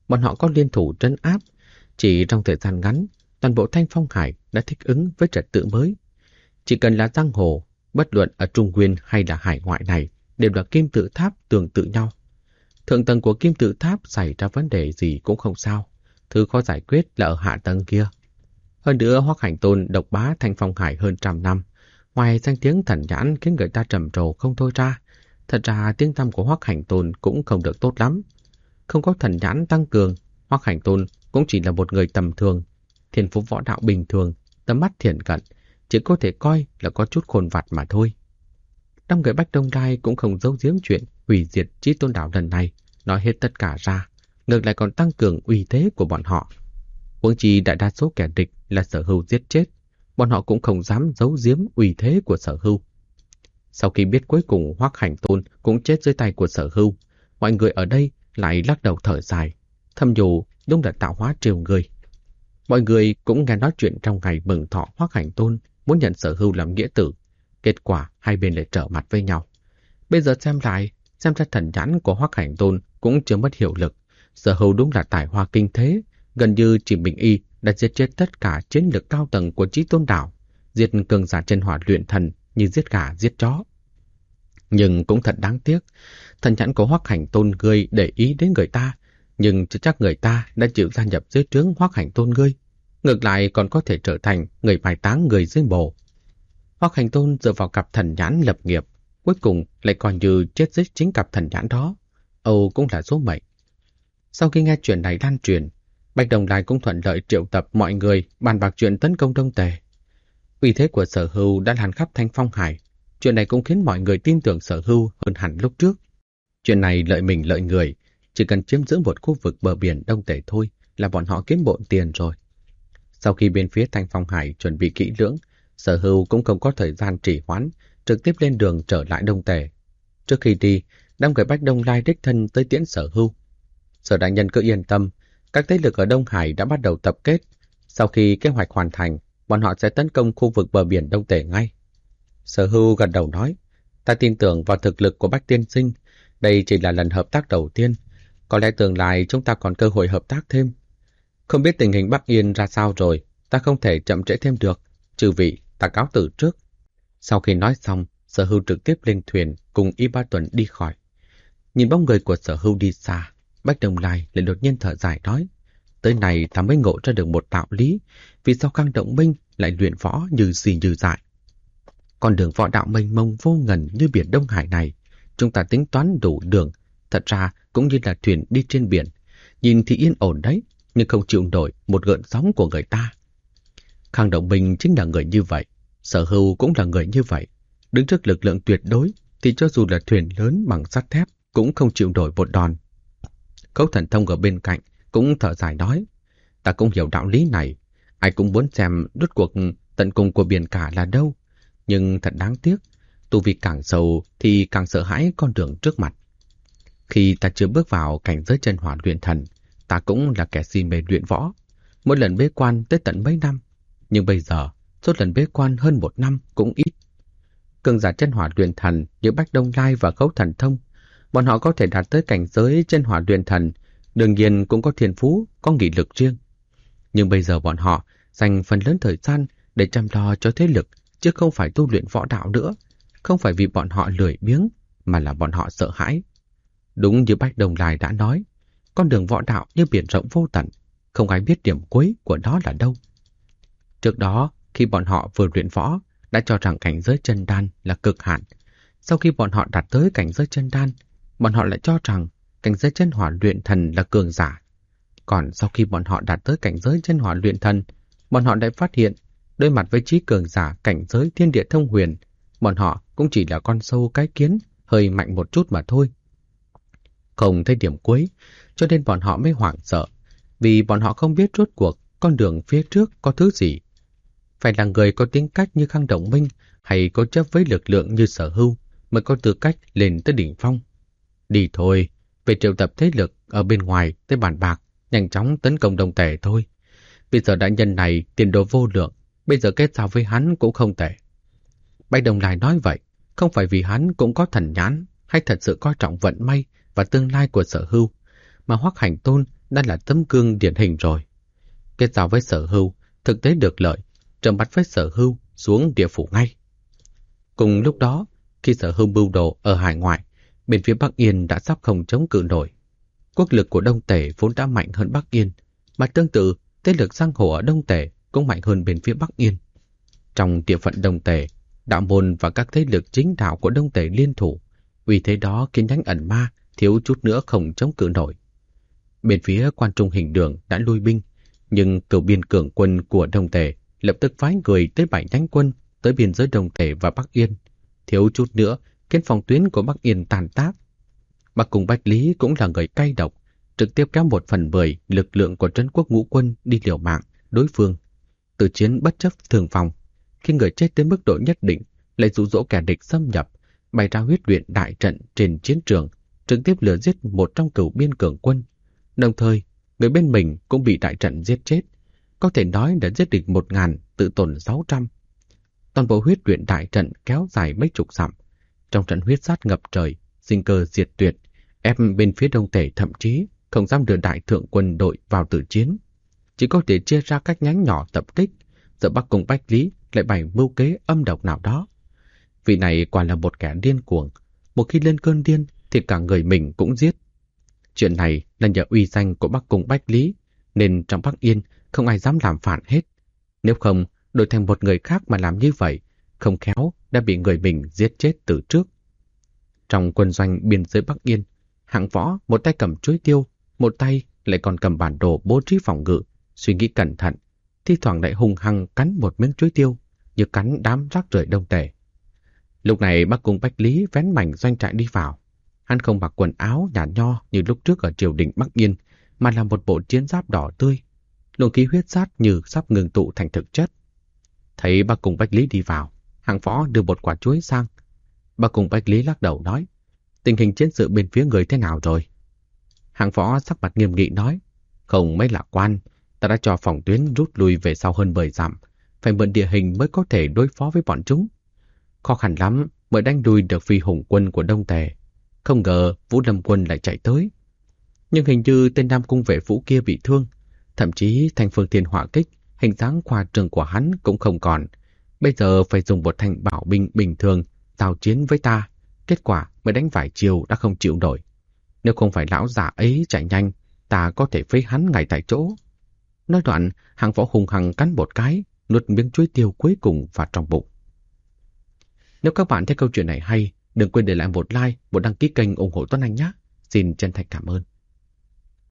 bọn họ có liên thủ trấn áp. Chỉ trong thời gian ngắn, toàn bộ Thanh Phong Hải đã thích ứng với trật tự mới. Chỉ cần là giang hồ, bất luận ở Trung Nguyên hay là hải ngoại này, đều là kim tự tháp tương tự nhau. Thượng tầng của kim tự tháp xảy ra vấn đề gì cũng không sao. Thứ khó giải quyết là ở hạ tầng kia. Hơn nữa, Hoắc Hành Tôn độc bá Thanh Phong Hải hơn 100 năm. Ngoài danh tiếng thần nhãn khiến người ta trầm trồ không thôi ra, thật ra tiếng tăm của Hoắc Hành Tôn cũng không được tốt lắm. Không có thần nhãn tăng cường, Hoắc Hành Tôn cũng chỉ là một người tầm thường, thiên phú võ đạo bình thường, tầm mắt thiện cận, chỉ có thể coi là có chút khôn vặt mà thôi. Đám người Bách Đông Lai cũng không giấu giếm chuyện hủy diệt Chí Tôn Đảo lần này, nói hết tất cả ra, ngược lại còn tăng cường uy thế của bọn họ. Huống chi đại đa số kẻ địch là Sở Hưu giết chết, bọn họ cũng không dám giấu giếm uy thế của Sở Hưu. Sau khi biết cuối cùng Hoắc Hành Tôn cũng chết dưới tay của Sở Hưu, mọi người ở đây lại lắc đầu thở dài, thầm nhủ đúng là tạo hóa trêu người. Mọi người cũng nghe nói chuyện trong ngày mừng thọ Hoắc Hành Tôn muốn nhận Sở Hưu làm nghĩa tử, kết quả hai bên lại trở mặt với nhau. Bây giờ xem lại, xem ra thần nhãn của Hoắc Hành Tôn cũng chưa mất hiệu lực. Sở Hưu đúng là tài hoa kinh thế, gần như chỉ mình y đã giết chết tất cả chiến lược cao tầng của Chí Tôn Đảo, giết cường giả chân hỏa luyện thần như giết gà giết chó. Nhưng cũng thật đáng tiếc, thần nhãn của Hoắc Hành Tôn ngươi để ý đến người ta, nhưng chưa chắc người ta đã chịu gia nhập dưới trướng Hoắc Hành Tôn ngươi, ngược lại còn có thể trở thành người mai táng người dưới mồ. Hoắc Hành Tôn dựa vào cặp thần nhãn lập nghiệp, cuối cùng lại còn như chết dưới chính cặp thần nhãn đó. Âu cũng là số mệnh. Sau khi nghe chuyện này lan truyền, Bạch Đồng Lai cũng thuận lợi triệu tập mọi người bàn bạc chuyện tấn công Đông Tề. Uy thế của Sở Hưu đã lan khắp Thanh Phong Hải. Chuyện này cũng khiến mọi người tin tưởng Sở Hưu hơn hẳn lúc trước. Chuyện này lợi mình lợi người, chỉ cần chiếm giữ một khu vực bờ biển Đông Tề thôi là bọn họ kiếm bộn tiền rồi. Sau khi bên phía Thanh Phong Hải chuẩn bị kỹ lưỡng, Sở Hưu cũng không có thời gian trì hoãn, trực tiếp lên đường trở lại Đông Tề. Trước khi đi, đám người Bách Đông Lai đích thân tới tiễn Sở Hưu. Sở đại nhân cứ yên tâm, các thế lực ở Đông Hải đã bắt đầu tập kết. Sau khi kế hoạch hoàn thành, bọn họ sẽ tấn công khu vực bờ biển Đông Tề ngay. Sở Hưu gật đầu nói, ta tin tưởng vào thực lực của Bách tiên sinh. Đây chỉ là lần hợp tác đầu tiên. Có lẽ tương lai chúng ta còn cơ hội hợp tác thêm. Không biết tình hình Bắc Yên ra sao rồi, ta không thể chậm trễ thêm được. Chư vị, ta cáo từ trước. Sau khi nói xong, Sở Hưu trực tiếp lên thuyền cùng Y Ba Tuần đi khỏi. Nhìn bóng người của Sở Hưu đi xa, Bách Đồng Lai lại đột nhiên thở dài nói, tới này ta mới ngộ ra được một đạo lý, vì sao Khang Động Minh lại luyện võ như gì như dại. Con đường võ đạo mênh mông vô ngần như biển Đông Hải này, chúng ta tính toán đủ đường, thật ra cũng như là thuyền đi trên biển, nhìn thì yên ổn đấy, nhưng không chịu nổi một gợn sóng của người ta. Khang Động Minh chính là người như vậy, Sở Hưu cũng là người như vậy. Đứng trước lực lượng tuyệt đối thì cho dù là thuyền lớn bằng sắt thép cũng không chịu nổi một đòn. Khấu Thần Thông ở bên cạnh cũng thở dài nói, ta cũng hiểu đạo lý này, ai cũng muốn xem rốt cuộc tận cùng của biển cả là đâu, nhưng thật đáng tiếc, tu vi càng sâu thì càng sợ hãi con đường trước mặt. Khi ta chưa bước vào cảnh giới chân hỏa luyện thần, ta cũng là kẻ si mê luyện võ, mỗi lần bế quan tới tận mấy năm, nhưng bây giờ số lần bế quan hơn 1 năm cũng ít. Cường giả chân hỏa luyện thần như Bách Đông Lai và Khấu Thần Thông, bọn họ có thể đạt tới cảnh giới chân hỏa luyện thần, đương nhiên cũng có thiên phú, có nghị lực riêng. Nhưng bây giờ bọn họ dành phần lớn thời gian để chăm lo cho thế lực, chứ không phải tu luyện võ đạo nữa. Không phải vì bọn họ lười biếng, mà là bọn họ sợ hãi. Đúng như Bách Đồng Lai đã nói, con đường võ đạo như biển rộng vô tận, không ai biết điểm cuối của nó là đâu. Trước đó, khi bọn họ vừa luyện võ, đã cho rằng cảnh giới chân đan là cực hạn. Sau khi bọn họ đạt tới cảnh giới chân đan, bọn họ lại cho rằng cảnh giới chân hỏa luyện thần là cường giả. Còn sau khi bọn họ đạt tới cảnh giới chân hỏa luyện thần, bọn họ lại phát hiện, đối mặt với trí cường giả cảnh giới thiên địa thông huyền, bọn họ cũng chỉ là con sâu cái kiến, hơi mạnh một chút mà thôi. Không thấy điểm cuối, cho nên bọn họ mới hoảng sợ, vì bọn họ không biết rốt cuộc con đường phía trước có thứ gì. Phải là người có tính cách như Khang Động Minh hay cố chấp với lực lượng như Sở Hưu mới có tư cách lên tới đỉnh phong. Đi thôi, về triệu tập thế lực ở bên ngoài tới bàn bạc, nhanh chóng tấn công Đông Tề thôi. Bây giờ đại nhân này tiền đồ vô lượng, bây giờ kết giao với hắn cũng không tệ. Bạch Đồng Lai nói vậy, không phải vì hắn cũng có thần nhãn hay thật sự coi trọng vận may và tương lai của Sở Hưu, mà Hoắc Hành Tôn đã là tấm gương điển hình rồi. Kết giao với Sở Hưu, thực tế được lợi, trầm bắt với Sở Hưu xuống địa phủ ngay. Cùng lúc đó, khi Sở Hưu mưu đồ ở hải ngoại, bên phía Bắc Yên đã sắp không chống cự nổi. Quốc lực của Đông Tề vốn đã mạnh hơn Bắc Yên, mà tương tự, thế lực giang hồ ở Đông Tề cũng mạnh hơn bên phía Bắc Yên. Trong địa phận Đông Tề, đạo môn và các thế lực chính đạo của Đông Tề liên thủ, vì thế đó khiến nhánh ẩn ma thiếu chút nữa không chống cự nổi. Bên phía Quan Trung Hình Đường đã lui binh, nhưng cửu biên cường quân của Đông Tề lập tức phái người tới 7 nhánh quân tới biên giới Đông Tề và Bắc Yên, thiếu chút nữa khiến phòng tuyến của Bắc Yên tàn tác. Bắc Cung Bách Lý cũng là người cay độc, trực tiếp kéo 1/10 lực lượng của Trấn Quốc Ngũ Quân đi liều mạng đối phương. Từ chiến bất chấp thường phòng, khi người chết tới mức độ nhất định, lại dụ dỗ kẻ địch xâm nhập, bày ra huyết luyện đại trận trên chiến trường, trực tiếp lừa giết một trong cửu biên cường quân. Đồng thời, người bên mình cũng bị đại trận giết chết, có thể nói đã giết địch 1000, tự tổn 600. Toàn bộ huyết luyện đại trận kéo dài mấy chục dặm, trong trận huyết sát ngập trời, sinh cơ diệt tuyệt, ép bên phía Đông Tề thậm chí không dám đưa đại thượng quân đội vào tử chiến, chỉ có thể chia ra các nhánh nhỏ tập kích. Giờ Bắc Cung Bách Lý lại bày mưu kế âm độc nào đó. Vị này quả là một kẻ điên cuồng, một khi lên cơn điên thì cả người mình cũng giết. Chuyện này là nhờ uy danh của Bắc Cung Bách Lý, nên trong Bắc Yên không ai dám làm phản hết. Nếu không, đổi thành một người khác mà làm như vậy, không khéo đã bị người mình giết chết từ trước. Trong quân doanh biên giới Bắc Yên, Hạng Võ một tay cầm chuôi tiêu, một tay lại còn cầm bản đồ bố trí phòng ngự, suy nghĩ cẩn thận, thi thoảng lại hung hăng cắn một miếng chuối tiêu, như cắn đám rác rưởi Đông Tề. Lúc này Bắc Cung Bách Lý vén mảnh doanh trại đi vào. Hắn không mặc quần áo nhả nho như lúc trước ở triều đình Bắc Yên, mà là một bộ chiến giáp đỏ tươi, luồng khí huyết sát như sắp ngừng tụ thành thực chất. Thấy Bắc Cung Bách Lý đi vào, Hạng Võ đưa một quả chuối sang. Bắc Cung Bách Lý lắc đầu nói: "Tình hình chiến sự bên phía người thế nào rồi?" Hạng Võ sắc mặt nghiêm nghị nói: "Không mấy lạc quan, ta đã cho phòng tuyến rút lui về sau hơn 10 dặm, phải mượn địa hình mới có thể đối phó với bọn chúng. Khó khăn lắm mới đánh đuôi được phi hùng quân của Đông Tề. Không ngờ Vũ Lâm quân lại chạy tới. Nhưng hình như tên Nam Cung vệ Vũ kia bị thương, thậm chí thanh phương thiên hỏa kích, hình dáng khoa trương của hắn cũng không còn. Bây giờ phải dùng một thanh bảo binh bình thường giao chiến với ta, kết quả mới đánh vài chiều đã không chịu nổi. Nếu không phải lão già ấy chạy nhanh, ta có thể phế hắn ngay tại chỗ." Nói đoạn, Hạng Võ hùng hăng cắn một cái, nuốt miếng chuối tiêu cuối cùng vào trong bụng. Nếu các bạn thấy câu chuyện này hay, đừng quên để lại một like, một đăng ký kênh ủng hộ Tuấn Anh nhé. Xin chân thành cảm ơn.